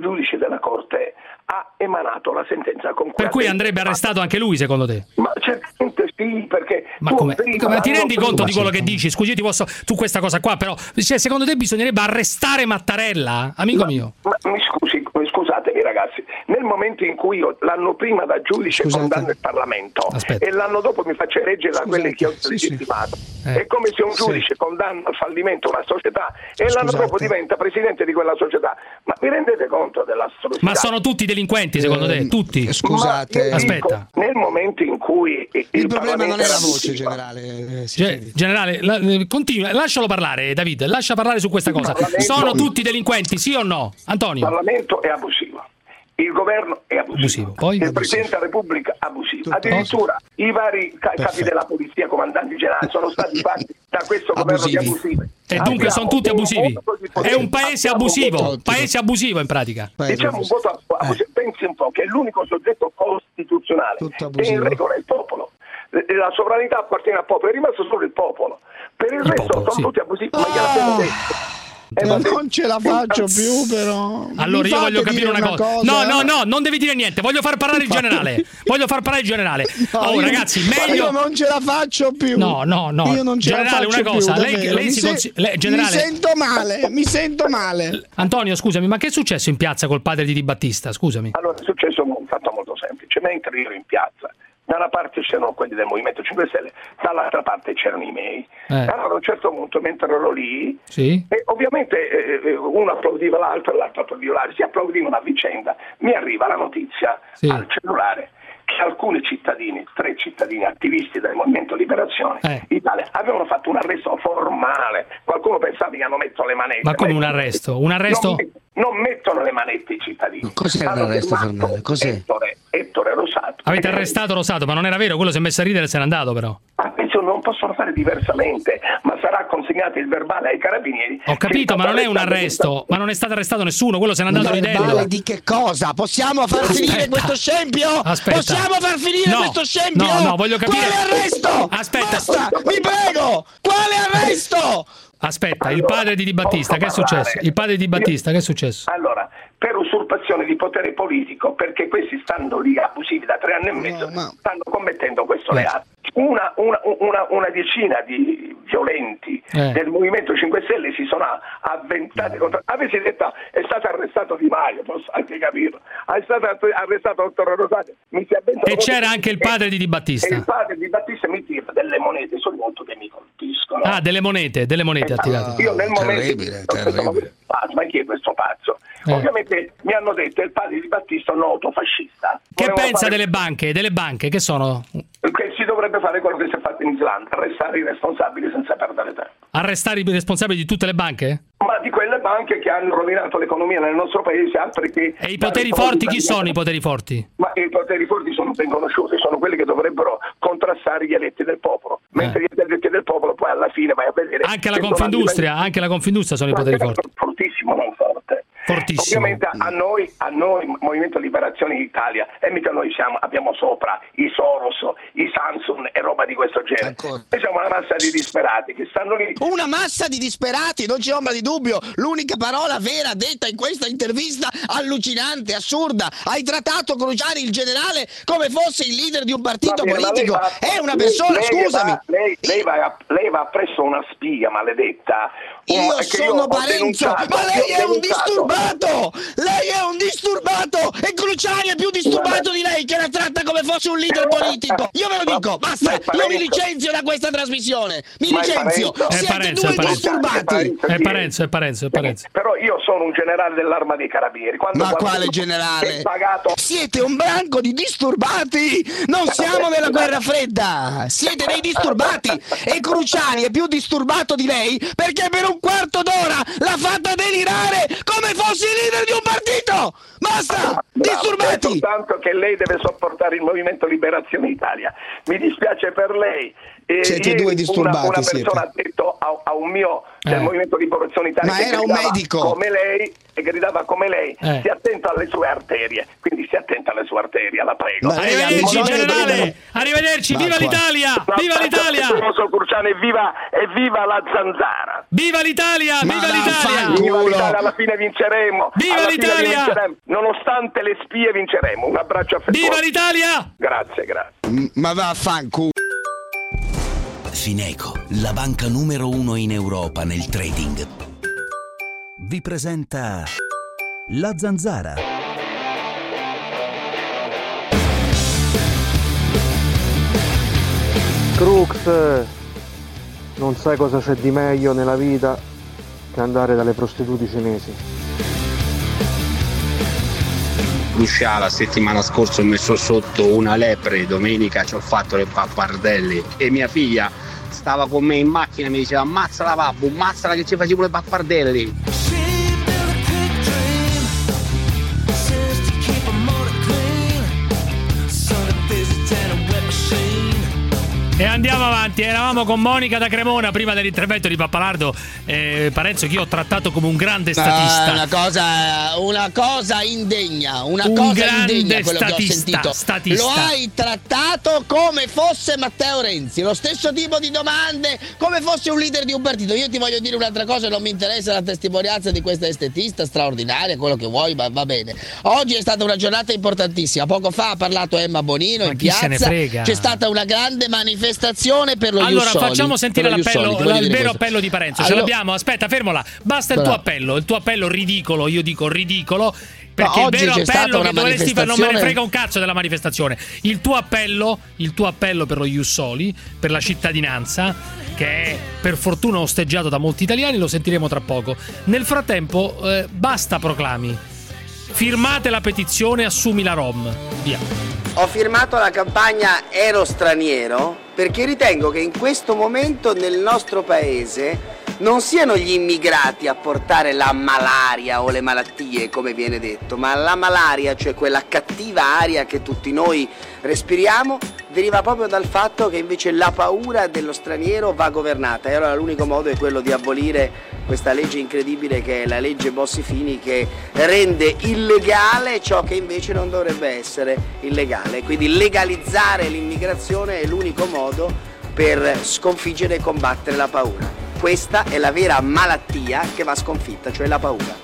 giudice della Corte ha emanato la sentenza con Per cui andrebbe arrestato anche lui, secondo te? Ma certamente sì, perché ma come, come ti rendi conto di quello che dici? Scusi, ti posso tu questa cosa qua, però cioè, secondo te bisognerebbe arrestare Mattarella, amico ma, mio? Ma mi scusi, scusatemi ragazzi, nel momento in cui io l'anno prima da giudice Scusate. condanno il Parlamento Aspetta. e l'anno dopo mi faccio eleggere da quelli che ho sì, legittimato, sì. Eh. È come se un giudice sì. condanna al fallimento una società e Scusate. l'anno dopo diventa presidente di quella società. Ma vi rendete conto della società? Ma sono tutti delinquenti secondo te? Tutti? Scusate, aspetta. Dico, nel momento in cui il, il problema non è la voce, generale. Eh, sì, cioè, generale, la, continua, lascialo parlare, David, lascia parlare su questa cosa. Sono tutti delinquenti, sì o no? Antonio? Il Parlamento è abusivo. Il governo è abusivo, abusivo. Poi? Il Presidente della Repubblica è abusivo. Tutto. Addirittura i vari ca- capi della polizia, comandanti generali, sono stati fatti da questo governo di abusivi. E dunque sono tutti abusivi. È un paese abusivo, paese abusivo in pratica. Diciamo un voto abusivo. Pensi un po' che è l'unico soggetto costituzionale che in regola è il popolo. La sovranità appartiene al popolo, è rimasto solo il popolo. Per il, il resto popolo, sono sì. tutti abusivi, ma gliel'abbiamo detto. Eh, ma non ce la faccio più, però. Allora io voglio capire una, una cosa. cosa. No, no, no, non devi dire niente. Voglio far parlare il generale. Voglio far parlare il generale. No, oh, io, ragazzi, meglio. Io non ce la faccio più. No, no, no. Io non ce generale, la faccio una cosa. più, lei, lei mi, si se... consi... lei, generale... mi sento male. Mi sento male. Antonio, scusami, ma che è successo in piazza col padre di Di Battista? Scusami. Allora, è successo un fatto molto semplice. Mentre io ero in piazza, da una parte c'erano quelli del Movimento cinque Stelle, dall'altra parte c'erano i miei. Eh. Allora a un certo punto, mentre ero lì, sì. e ovviamente eh, uno applaudiva l'altro e l'altro applaudiva l'altro, si applaudivano a vicenda, mi arriva la notizia sì. al cellulare che alcuni cittadini, tre cittadini attivisti del Movimento Liberazione eh. Italia, avevano fatto un arresto formale. Qualcuno pensava che hanno messo le manette. Ma come un arresto? Un arresto? Non, non mettono le manette i cittadini. Cos'è un arresto formale? Cos'è? Ettore, Ettore Rosato. Avete arrestato Rosato, ma non era vero, quello si è messo a ridere e se n'è andato però. Ah, penso non possono fare diversamente, ma sarà consegnato il verbale ai carabinieri. Ho capito, ma non è un arresto, ma non è stato arrestato nessuno, quello se n'è andato ridendo. Verbale di che cosa? Possiamo far Aspetta. finire questo scempio? Aspetta. Possiamo far finire no. questo scempio? No, no, voglio capire. Quale arresto? Aspetta. Basta, mi prego! Quale arresto? Aspetta, allora, il padre di Di Battista, che è successo? Il padre di Di Battista, Io, che è successo? Allora, per usurpazione di potere politico, perché questi stanno lì abusivi da tre anni e mezzo, no, ma... stanno commettendo questo eh. reato. Una, una, una, una decina di violenti eh. del Movimento cinque Stelle si sono avventati contro... Avessi detto è stato arrestato Di Maio, posso anche capirlo. È stato arrestato Ettore Rosato. Mi si e c'era anche il padre di Di Battista. E il padre di Battista mi tira delle monete sul volto che mi colpiscono. Ah, delle monete, delle monete attivate. Io nel momento terribile, terribile. Ma chi è questo pazzo? Eh. Ovviamente mi hanno detto il padre di Battista è un autofascista. Che Volevano pensa fare... delle banche? Delle banche che sono? Che si dovrebbe fare quello che si è fatto in Islanda, arrestare i responsabili senza perdere tempo. Arrestare i responsabili di tutte le banche? Ma di quelle banche che hanno rovinato l'economia nel nostro paese, altre che... E i poteri forti chi sono i poteri forti? Ma i poteri forti sono ben conosciuti, sono quelli che dovrebbero contrastare gli eletti del popolo, mentre eh. gli eletti del popolo poi alla fine vai a vedere... Anche la Confindustria, anche la Confindustria sono i poteri forti. Fortissimo, non forte. Fortissimo. Ovviamente a noi, a noi Movimento Liberazione Italia, e mica noi siamo, abbiamo sopra i Soros, i Samsung e roba di questo genere. Ancora. Noi siamo una massa di disperati che stanno lì. Una massa di disperati, non c'è ombra di dubbio. L'unica parola vera detta in questa intervista allucinante, assurda. Hai trattato Cruciani, il generale, come fosse il leader di un partito bene, politico. Va, è una persona, lei, scusami. Va, lei, lei, va, lei va presso una spia maledetta. Un, io sono io Parenzo, ma lei è un disturbato. Lei è un disturbato e Cruciani è più disturbato di lei, che la tratta come fosse un leader politico. Io ve lo dico, basta, io mi licenzio da questa trasmissione. Mi licenzio. Siete Parenzo, due disturbati. È Parenzo, è Parenzo, è Parenzo. Però io sono un generale dell'Arma dei Carabinieri. Quando ma quale generale? Pagato... Siete un branco di disturbati. Non siamo nella guerra fredda. Siete dei disturbati. E Cruciani è più disturbato di lei perché per un quarto d'ora l'ha fatta delirare come fosse il leader di un partito. Basta, bravo, disturbati. È soltanto che lei deve sopportare il Movimento Liberazione Italia. Mi dispiace per lei. E Siete due disturbati, una, una siete. persona ha detto a, a un mio del Eh. Movimento Rivoluzione Italia Ma che era un gridava medico. come lei e gridava come lei, Eh. stia attento alle sue arterie, quindi stia attento alle sue arterie, la prego. Ma lei ha Arrivederci bisogno generale, di- arrivederci, Ma viva qua- l'Italia, viva l'Italia, Rosso Cruciano, e viva, e viva la zanzara. viva l'Italia, Ma viva l'Italia. vaffanculo. Viva l'Italia, alla fine vinceremo. Viva alla fine l'Italia! vinceremo. Nonostante le spie vinceremo. Un abbraccio affettuoso. Viva l'Italia! Grazie, grazie. M- Ma vaffanculo. Fineco, la banca numero uno in Europa nel trading, vi presenta La Zanzara. Crux, non sai cosa c'è di meglio nella vita che andare dalle prostitute cinesi. Lucia, la settimana scorsa ho messo sotto una lepre, domenica ci ho fatto le pappardelli e mia figlia stava con me in macchina e mi diceva ammazzala babbo, ammazzala che ci facevo le pappardelli. E andiamo avanti, eravamo con Monica da Cremona prima dell'intervento di Pappalardo. eh, Parenzo, che io ho trattato come un grande statista. Ah, una cosa, una cosa indegna, una Un cosa grande indegna quello che ho statista, sentito. statista. Lo hai trattato come fosse Matteo Renzi, lo stesso tipo di domande, come fosse un leader di un partito. Io ti voglio dire un'altra cosa, non mi interessa la testimonianza di questa estetista straordinaria, quello che vuoi, ma va bene. Oggi è stata una giornata importantissima. Poco fa ha parlato Emma Bonino Ma in chi se ne piazza. frega? C'è stata una grande manifestazione per lo Allora Jussoli, facciamo sentire per lo l'appello, Jussoli, ti voglio il dire vero questo. appello di Parenzo. Ce Allora- l'abbiamo, aspetta, fermola. Basta il tuo Bravo. appello, il tuo appello ridicolo, io dico ridicolo. Perché No, il oggi vero c'è stata appello una che dovresti fare non me ne manifestazione- frega un cazzo della manifestazione. Il tuo appello, il tuo appello per lo Jussoli, per la cittadinanza, che è per fortuna osteggiato da molti italiani, lo sentiremo tra poco. Nel frattempo, eh, basta proclami. Firmate la petizione, assumi la Rom. Via. Ho firmato la campagna Ero straniero perché ritengo che in questo momento nel nostro paese non siano gli immigrati a portare la malaria o le malattie, come viene detto, ma la malaria, cioè quella cattiva aria che tutti noi respiriamo, deriva proprio dal fatto che invece la paura dello straniero va governata. E allora l'unico modo è quello di abolire questa legge incredibile che è la legge Bossi-Fini, che rende illegale ciò che invece non dovrebbe essere illegale. Quindi legalizzare l'immigrazione è l'unico modo per sconfiggere e combattere la paura. Questa è la vera malattia che va sconfitta, cioè la paura.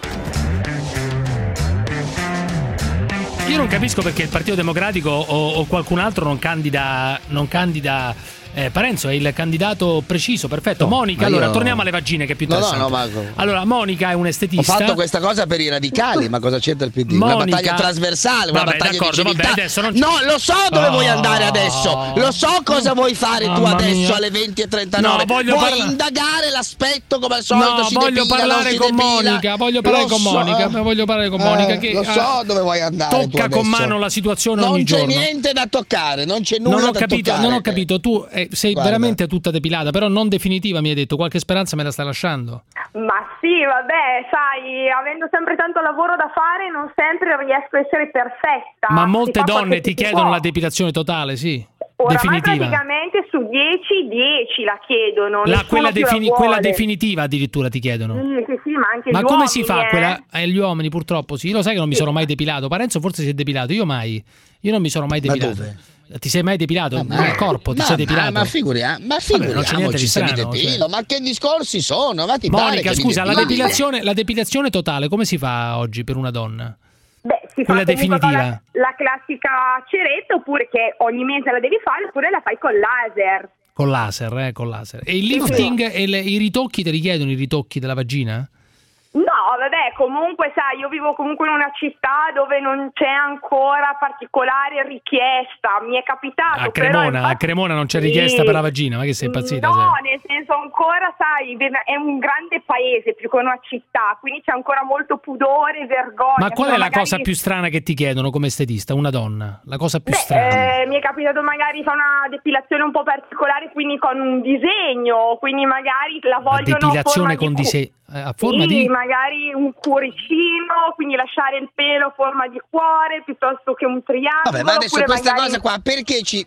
Io non capisco perché il Partito Democratico o, o qualcun altro non candida, non candida eh, Parenzo è il candidato preciso, perfetto. No, Monica, ma allora io- torniamo alle vagine che è più No, no, interessante. no, ma- Allora, Monica è un Ho estetista. fatto questa cosa per i radicali, ma cosa c'entra il P D? Una Monica- battaglia trasversale, una Vabbè, battaglia di d'accordo, civiltà. vabbè, adesso non- No, lo so dove Oh. vuoi andare adesso. Lo so cosa vuoi fare tu Mamma adesso mia. alle venti e trentanove. No, voglio vuoi parla- indagare l'aspetto come al solito No, si voglio depila, parlare non si con depila. Monica, voglio parlare Lo con so, Monica, eh. voglio parlare con Eh, Monica che lo so ah, dove vuoi andare tu tocca con adesso. mano la situazione Non ogni c'è giorno. niente da toccare, non c'è nulla Non ho da capito, toccare. non ho capito, tu eh, sei Guarda. veramente tutta depilata, però non definitiva, mi hai detto, qualche speranza me la stai lasciando. Ma sì, vabbè, sai, avendo sempre tanto lavoro da fare non sempre riesco a essere perfetta. Ma Si molte fa quel donne che ti si chiedono può. la depilazione totale, sì. Oramai definitiva. praticamente su dieci, dieci la chiedono. La, nessuno quella, più la defini- vuole. quella definitiva addirittura ti chiedono. Sì, sì, sì, ma anche Ma gli come uomini, si fa eh. quella? Eh, gli uomini purtroppo sì. Lo sai che non mi Sì. sono mai depilato. Parenzo forse si è depilato, io mai. Io non mi sono mai Ma depilato. dove? Ti sei mai depilato? Ma- Nel corpo ti ma- sei depilato? Ma, ma, figuri, eh, ma Vabbè, non c'è niente figuriamoci di se mi strano, depilo, cioè. ma che discorsi sono? Ma ti pare Monica, che mi scusa, la depili? depilazione, la depilazione totale come si fa oggi per una donna? Beh, si Quella fa comunque con definitiva. La, la classica ceretta, oppure che ogni mese la devi fare, oppure la fai con laser. Con laser, eh, con laser. E il lifting e le- i ritocchi te li chiedono i ritocchi della vagina? No, vabbè, comunque sai, io vivo comunque in una città dove non c'è ancora particolare richiesta. Mi è capitato A però, Cremona, infatti- a Cremona non c'è Sì. richiesta per la vagina, ma che sei impazzita? No, sei? nel senso ancora, sai, è un grande paese più che una città, quindi c'è ancora molto pudore, vergogna. Ma qual è Insomma, la magari- cosa più strana che ti chiedono come estetista? Una donna? La cosa più Beh, strana? eh, mi è capitato magari fa una depilazione un po' particolare, quindi con un disegno, quindi magari la La vogliono a forma depilazione di con cu- disegno a forma sì, di magari un cuoricino, quindi lasciare il pelo a forma di cuore piuttosto che un triangolo. Vabbè, ma adesso oppure questa magari... cosa qua, perché ci...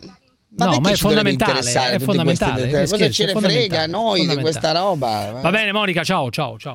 Ma no, ma è ci dovrebbe fondamentale, interessare è tutti fondamentale. questi- Che Cosa scherzo, ce è ne frega a fondamentale, noi di fondamentale. questa roba? Va bene Monica, ciao, ciao, ciao.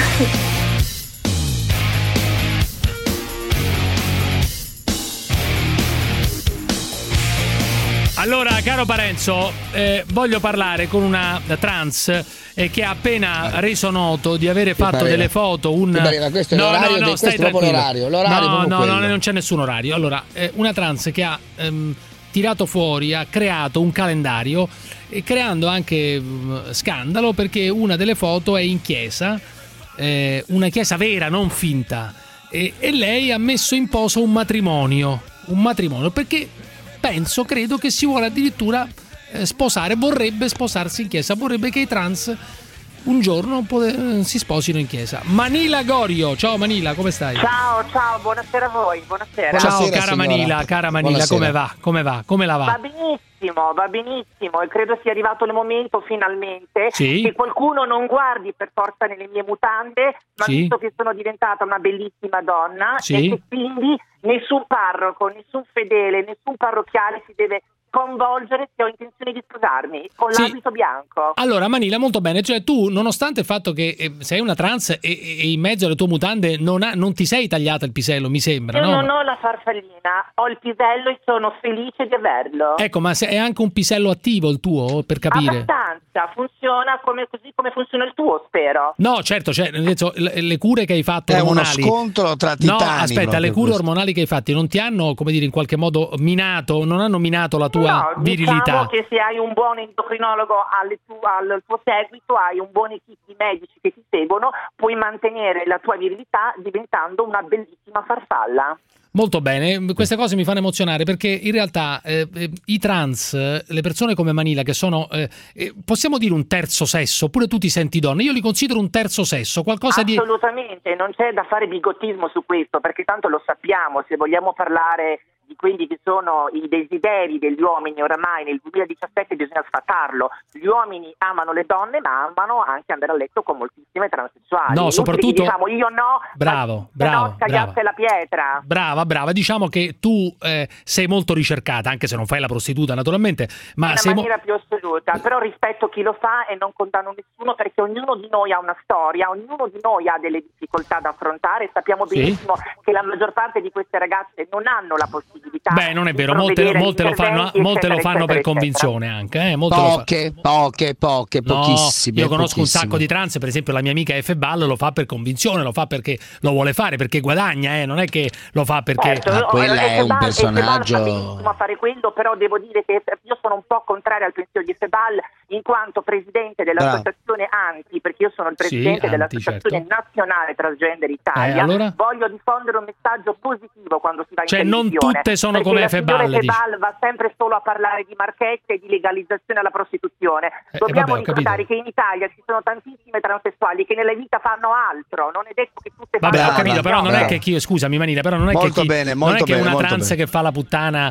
Allora, caro Parenzo, eh, voglio parlare con una trans eh, che ha appena reso noto di avere fatto pareva? delle foto. Un... Ti pareva? Questo è no, l'orario no, di- no, questo stai è proprio tranquillo. l'orario, l'orario è no, proprio no, quello. no, non c'è nessun orario. Allora, eh, una trans che ha ehm, tirato fuori, ha creato un calendario e creando anche mh, scandalo perché una delle foto è in chiesa, eh, una chiesa vera, non finta, e, e lei ha messo in posa un matrimonio, un matrimonio perché penso, credo che si vuole addirittura eh, sposare, vorrebbe sposarsi in chiesa, vorrebbe che i trans un giorno pot- si sposino in chiesa. Manila Gorio, ciao Manila, come stai? Ciao, ciao, buonasera a voi, buonasera. Ciao Buonasera, cara signora. Manila, cara Manila, Buonasera. come va? Come va? Come la Va va? benissimo, va benissimo e credo sia arrivato il momento finalmente Sì. che qualcuno non guardi per forza nelle mie mutande, ma Sì. visto che sono diventata una bellissima donna Sì. e che quindi nessun parroco, nessun fedele, nessun parrocchiale si deve coinvolgere se ho intenzione di sposarmi con Sì. l'abito bianco. Allora Manila, molto bene, cioè tu nonostante il fatto che eh, sei una trans e, e in mezzo alle tue mutande non, ha- non ti sei tagliata il pisello, mi sembra, Io no? non ho la farfallina, ho il pisello e sono felice di averlo. Ecco, ma se è anche un pisello attivo il tuo, per capire? Abbastanza, funziona come, così come funziona il tuo, spero. No, certo, cioè, nel senso, le, le cure che hai fatto È uno ormonali. scontro tra titani. No, aspetta, proprio le cure questo. ormonali che hai fatti non ti hanno, come dire, in qualche modo minato, non hanno minato la tua No, virilità. diciamo che se hai un buon endocrinologo al tuo, al tuo seguito, hai un buon equipe di medici che ti seguono, puoi mantenere la tua virilità diventando una bellissima farfalla. Molto bene, queste cose mi fanno emozionare perché in realtà eh, eh, i trans, eh, le persone come Manila che sono, eh, eh, possiamo dire un terzo sesso, oppure tu ti senti donna, io li considero un terzo sesso, qualcosa di... Assolutamente, non c'è da fare bigottismo su questo, perché tanto lo sappiamo, se vogliamo parlare di quelli che sono i desideri degli uomini oramai nel duemiladiciassette bisogna sfatarlo. Gli uomini amano le donne ma amano anche andare a letto con moltissime transessuali. No, Inutile soprattutto- che diciamo io no, Bravo, ma bravo, no, tagliasse brava. la pietra. Brava, brava, diciamo che tu eh, sei molto ricercata, anche se non fai la prostituta naturalmente, ma in sei una mo- maniera più assoluta, però rispetto chi lo fa e non condanno nessuno perché ognuno di noi ha una storia, ognuno di noi ha delle difficoltà da affrontare e sappiamo Sì. benissimo che la maggior parte di queste ragazze non hanno la possibilità. Beh, non è di vero, molte, provvedere molte lo fanno, interventi, molte lo eccetera, fanno per eccetera, convinzione anche, eh, molte lo fa- Poche, poche, poche, No, pochissime. io conosco un pochissime. sacco di trans, per esempio la mia amica F Ball lo fa per convinzione, lo fa perché lo vuole fare, perché guadagna, eh, non è che lo fa perché... Certo, Ah, quella è un Efebal- personaggio- Efebal fa benissimo a fare quello, però devo dire che io sono un po' contraria al pensiero di Efebal in quanto presidente dell'associazione ANTI, perché io sono il Sì, presidente Anti, dell'associazione certo. nazionale Transgender Italia. Eh, allora? Voglio diffondere un messaggio positivo quando si va in Cioè, non televisione, tutte sono perché come la Efebal, signora dici. Efebal va sempre solo a parlare di marchette e di legalizzazione alla prostituzione. Eh, Dobbiamo vabbè, ho ricordare capito. che in Italia ci sono tantissime transessuali che nella vita fanno altro, non è detto che tutte Vabbè, fanno ho capito, però non è brava. che chi, scusami Manila, però non è Molto che chi, bene, non è molto che bene, una molto trans bene. che fa la puttana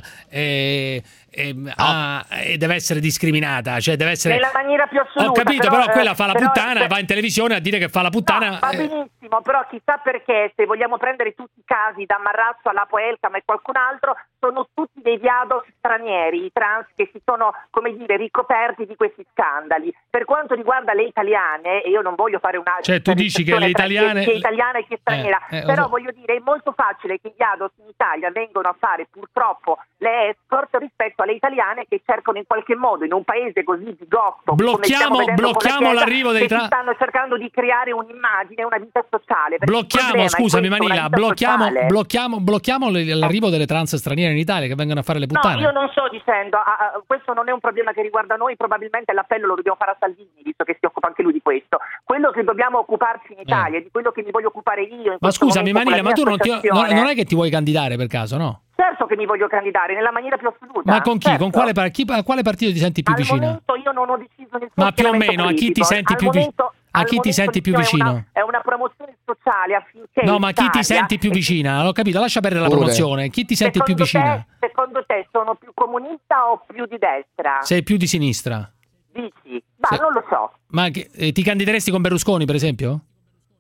eh, eh, ha- eh, deve essere discriminata, cioè deve essere... Nella maniera più assoluta. Ho capito, però, quella eh, fa la però- puttana, va in televisione a dire che fa la puttana... No, va eh, benissimo, però chissà perché, se vogliamo prendere tutti i casi, da Marrazzo alla Poelcam e qualcun altro, sono tutti dei viados stranieri, i trans che si sono, come dire, ricoperti di questi scandali. Per quanto riguarda le italiane, e io non voglio fare una... Cioè, tu dici che le italiane- Che è italiana e che è straniera, Eh, eh, lo però so. voglio dire, è molto facile che gli viados in Italia vengono a fare purtroppo le escort rispetto alle italiane che cercano in qualche modo, in un paese così bigotto, come stiamo Blocchiamo- vedendo con la blocchiamo Chiesa, l'arrivo dei che tra- si stanno cercando di creare un'immagine, una vita sociale. perché il Blocchiamo, problema è scusami questo, Manila, la vita blocchiamo, sociale. blocchiamo, blocchiamo l- l'arrivo delle trans straniere in Italia che vengono a fare le No, puttane. io non sto dicendo, ah, ah, questo non è un problema che riguarda noi, probabilmente l'appello lo dobbiamo fare a Salvini, visto che si occupa anche lui di questo. Quello che dobbiamo occuparci in Italia, di quello che mi voglio occupare io in Ma questo scusami momento con Manila, la ma tu mia non, ti, associazione. non- non è che ti vuoi candidare per caso, no? Certo che mi voglio candidare, nella maniera più assoluta. Ma con chi? certo. Con quale, par- chi- a quale partito ti senti più Al vicino? momento io non ho deciso nessun Ma più o schieramento meno, a chi ti politico. senti Al più vi- momento- a al chi ti momento, senti più diciamo, vicino? È una, è una promozione sociale affinché No, ma chi ti l'Italia- senti più vicina? L'ho capito, lascia perdere la Pure. promozione. Chi ti senti più Secondo vicina? te- secondo te sono più comunista o più di destra? Sei più di sinistra. Dici? Ma Se- non lo so. Ma che- eh, ti candideresti con Berlusconi, per esempio?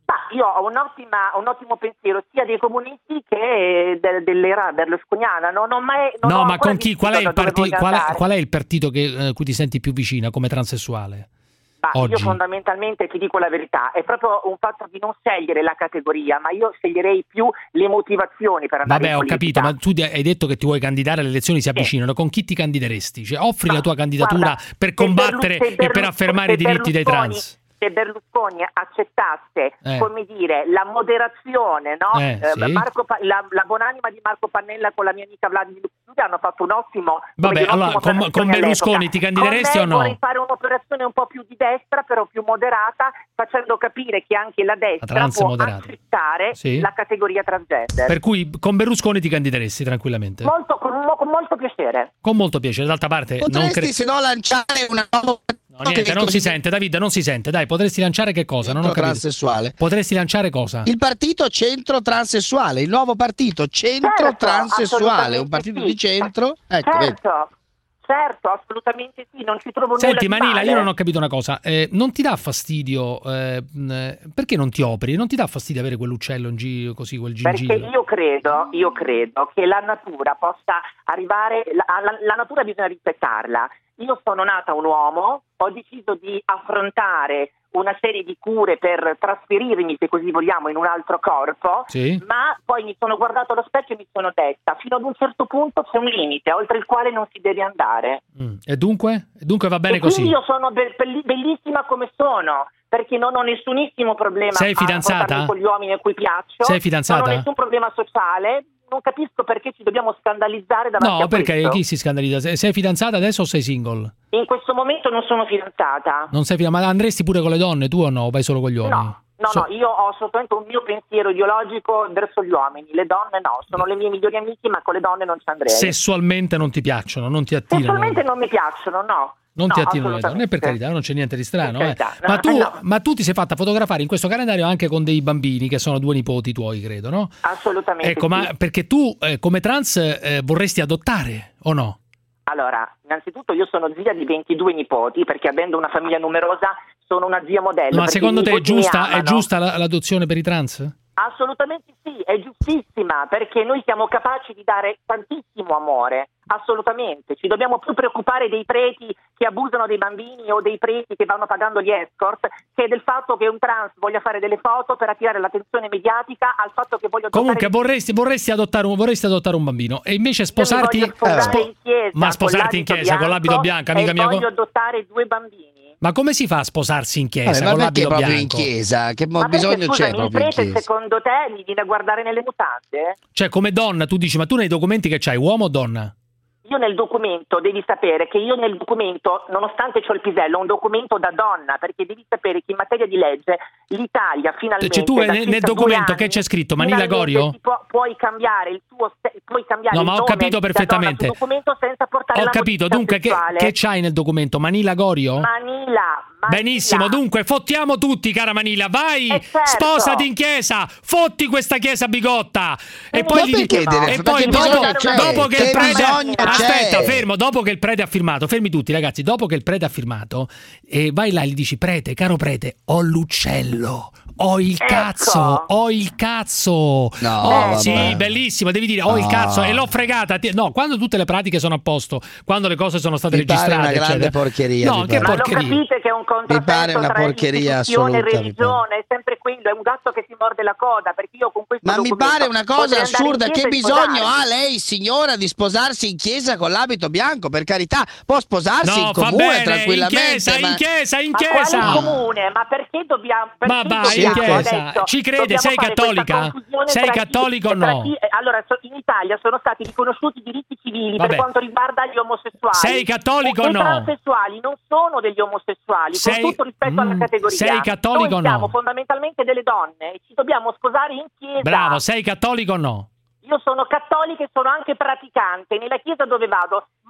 Ma io ho un'ottima, un ottimo pensiero sia dei comunisti che de, dell'era berlusconiana. Non ho mai, non no, ho ma con chi? Qual è, il parti- qual, è, andare. qual è il partito che eh, cui ti senti più vicina come transessuale? Ma oggi? Io fondamentalmente ti dico la verità, è proprio un fatto di non scegliere la categoria, ma io sceglierei più le motivazioni per andare Vabbè, in ho politica. capito, ma tu hai detto che ti vuoi candidare, le elezioni si avvicinano, con chi ti candideresti? Cioè, offri Ma, la tua candidatura guarda, per combattere se Berlusconi, e per affermare i diritti dei trans. Se Berlusconi accettasse, Eh. come dire, la moderazione, no? Eh, Eh, sì. Marco Pa- la, la buonanima di Marco Pannella con la mia amica Vladimir Luxuria hanno fatto un ottimo. Vabbè, dire, allora, con, un'operazione con Berlusconi all'epoca. ti candideresti Con me o no? vorrei fare un'operazione un po' più di destra, però più moderata, facendo capire che anche la destra trans può moderata. accettare Sì. la categoria transgender. Per cui con Berlusconi ti candideresti tranquillamente? Molto, con, mo- con molto piacere. Con molto piacere, d'altra parte non Potresti cre- se no lanciare una nuova No, niente, non si sente, Davide, non si sente. Dai, potresti lanciare che cosa? Non ho capito. transessuale. Potresti lanciare cosa? Il partito centro transessuale, il nuovo partito centro Certo, transessuale, un assolutamente partito sì. di centro. Ecco, vedi. Certo, certo, assolutamente sì, non ci trovo Senti, nulla di Manila, male. io non ho capito una cosa. Eh, non ti dà fastidio? eh, mh, perché non ti operi? Non ti dà fastidio avere quell'uccello in giro, così, quel Perché gingillo? io credo, io credo che la natura possa arrivare, la, la, la natura bisogna rispettarla. Io sono nata un uomo, ho deciso di affrontare una serie di cure per trasferirmi, se così vogliamo, in un altro corpo, Sì. ma poi mi sono guardato allo specchio e mi sono detta, fino ad un certo punto c'è un limite, oltre il quale non si deve andare. Mm. E dunque? E dunque va bene e così? quindi io sono be- belli- bellissima come sono, perché non ho nessunissimo problema Sei a fidanzata? rapportarmi con gli uomini a cui piaccio. Sei fidanzata? Non ho nessun problema sociale. Non capisco perché ci dobbiamo scandalizzare davanti No, a perché questo. chi si scandalizza? Se- Sei fidanzata adesso o sei single? In questo momento non sono fidanzata. Non sei fidanzata, ma andresti pure con le donne, tu o no? O vai solo con gli uomini? No, no, So- no, io ho soltanto un mio pensiero ideologico verso gli uomini. Le donne no, sono le mie migliori amiche, ma con le donne non ci andrei. Sessualmente non ti piacciono, non ti attirano. Sessualmente non mi piacciono, no. Non No, ti attirano le donne, assolutamente. per carità, non c'è niente di strano. Per eh. carità, no, Ma, tu, no. ma tu ti sei fatta fotografare in questo calendario anche con dei bambini, che sono due nipoti tuoi, credo, no? Assolutamente Ecco, sì. ma perché tu eh, come trans eh, vorresti adottare o no? Allora, innanzitutto io sono zia di ventidue nipoti, perché avendo una famiglia numerosa sono una zia modello. Ma perché secondo i te è nipoti mi giusta, è amano. giusta la- l'adozione per i trans? Assolutamente sì, è giustissima, perché noi siamo capaci di dare tantissimo amore, assolutamente. Ci dobbiamo più preoccupare dei preti che abusano dei bambini o dei preti che vanno pagando gli escort, che del fatto che un trans voglia fare delle foto per attirare l'attenzione mediatica al fatto che voglio Comunque adottare- vorresti, vorresti, adottare un, vorresti adottare un bambino e invece sposarti... Io mi voglio sposare spo- in chiesa, ma con sposarti in l'abito chiesa con l'abito bianco, amica e mia... voglio adottare due bambini. Ma come si fa a sposarsi in chiesa Vabbè, ma con perché l'abito proprio bianco? in chiesa? Che mo- Ma perché, bisogno c'è scusami, il proprio in prete chiesa? secondo te mi viene a guardare nelle mutande? Cioè, come donna, tu dici, ma tu nei documenti che c'hai, uomo o donna? Io nel documento, devi sapere che io nel documento, nonostante c'ho il pisello, ho un documento da donna, perché devi sapere che in materia di legge l'Italia finalmente... Cioè, tu da nel, circa nel due documento anni, che c'è scritto Manila finalmente Gorio? ti può- puoi cambiare il tuo ste- puoi cambiare No, il ma ho nome capito da donna perfettamente. sul documento senza portare Ho la capito, notizia dunque che, sessuale. che c'hai nel documento? Manila Gorio? Manila, Benissimo, dunque fottiamo tutti, cara Manila, vai, Eh, certo. sposati in chiesa, fotti questa chiesa bigotta e Ma poi, gli- perché deve- e ma poi che dopo, bisogno c'è? dopo che, Che il prete bisogno c'è? aspetta, fermo, dopo che il prete ha firmato, fermi tutti ragazzi, dopo che il prete ha firmato e vai là e gli dici: prete, caro prete, ho l'uccello, ho il Ecco. cazzo, ho il cazzo. No, Oh, vabbè. sì, bellissimo, devi dire ho il No. cazzo e l'ho fregata. Ti- No, quando tutte le pratiche sono a posto, quando le cose sono state Mi pare registrate, una grande eccetera. porcheria, No, mi che pare. Ma non porcheria. capite che è un pare contrassenso una tra porcheria istituzione e assoluta, mi religione, è sempre quello, è un gatto che si morde la coda, perché io con questo Ma mi documento pare una cosa potrei andare assurda. in Che chiesa e bisogno sposarmi. ha lei, signora, di sposarsi in chiesa con l'abito bianco? Per carità, può sposarsi No, in fa comune bene, in tranquillamente. chiesa, ma... in chiesa, in Ma chiesa. quale comune? Ma perché dobbiamo perché Ma vai, in dobbiamo chiesa. adesso- Ci crede, dobbiamo sei fare cattolica? questa confusione Sei tra chi- cattolica o tra no? chi- eh, allora, so- in Italia sono stati riconosciuti diritti civili Vabbè. per quanto riguarda gli omosessuali. Sei cattolico o I no? transessuali non sono degli omosessuali, Sei- con tutto rispetto alla Mm, categoria. sei cattolico o Noi siamo no? fondamentalmente delle donne e ci dobbiamo sposare in chiesa. Bravo, sei cattolico o no? Io sono cattolica e sono anche praticante. Nella chiesa dove vado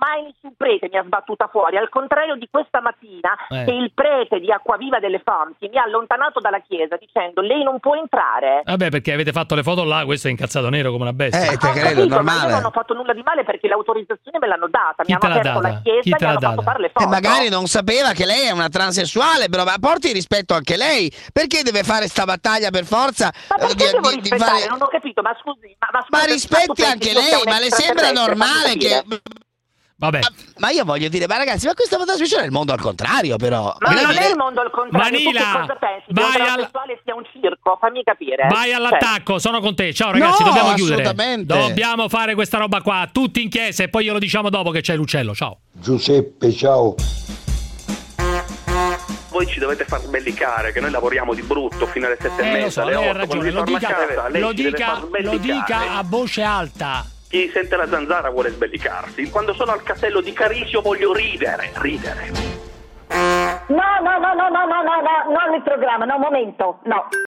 mai nessun prete mi ha sbattuta fuori, al contrario di questa mattina Eh. che il prete di Acquaviva delle Fonti mi ha allontanato dalla chiesa dicendo lei non può entrare. Vabbè, perché avete fatto le foto là, questo è incazzato nero come una bestia. Eh, te Ho credo, capito, normale. ma io non ho fatto nulla di male perché l'autorizzazione me l'hanno data, Chi mi te hanno l'ha aperto data? la chiesa Chi e te mi hanno l'ha fatto data? fare le E foto. magari non sapeva che lei è una transessuale, però ma porti rispetto anche lei. Perché deve fare sta battaglia per forza? Ma eh, perché di- devo di- di rispettare? fare- Non ho capito, ma scusi, ma, ma, Ma scusi, rispetti tu pensi anche che io sia lei, un ma le sembra extraterrestre? normale Fammi che... capire. Vabbè. Ma io voglio dire, ma ragazzi, ma questa trasmissione è il mondo al contrario, però. Ma Voglio non dire- è il mondo al contrario. Manila, Tu che cosa pensi? Che un vai al- transessuale sia un circo? Fammi capire. Vai all'attacco, sono con te. Ciao ragazzi, No, dobbiamo chiudere. assolutamente. Dobbiamo fare questa roba qua, tutti in chiesa e poi glielo diciamo dopo che c'è l'uccello. Ciao. Giuseppe, ciao. Voi ci dovete far sbellicare, che noi lavoriamo di brutto fino alle sette e Eh, lo mezza, so, alle lei ha otto, quando ragione, lo ritorna a dica, casa, lei lo ci deve dica, far lo sbellicare. dica a voce alta. Chi sente la zanzara vuole sbellicarsi. Quando sono al castello di Carisio voglio ridere, ridere. No, no, no, no, no, no, no, no, non il programma, no, un momento, no.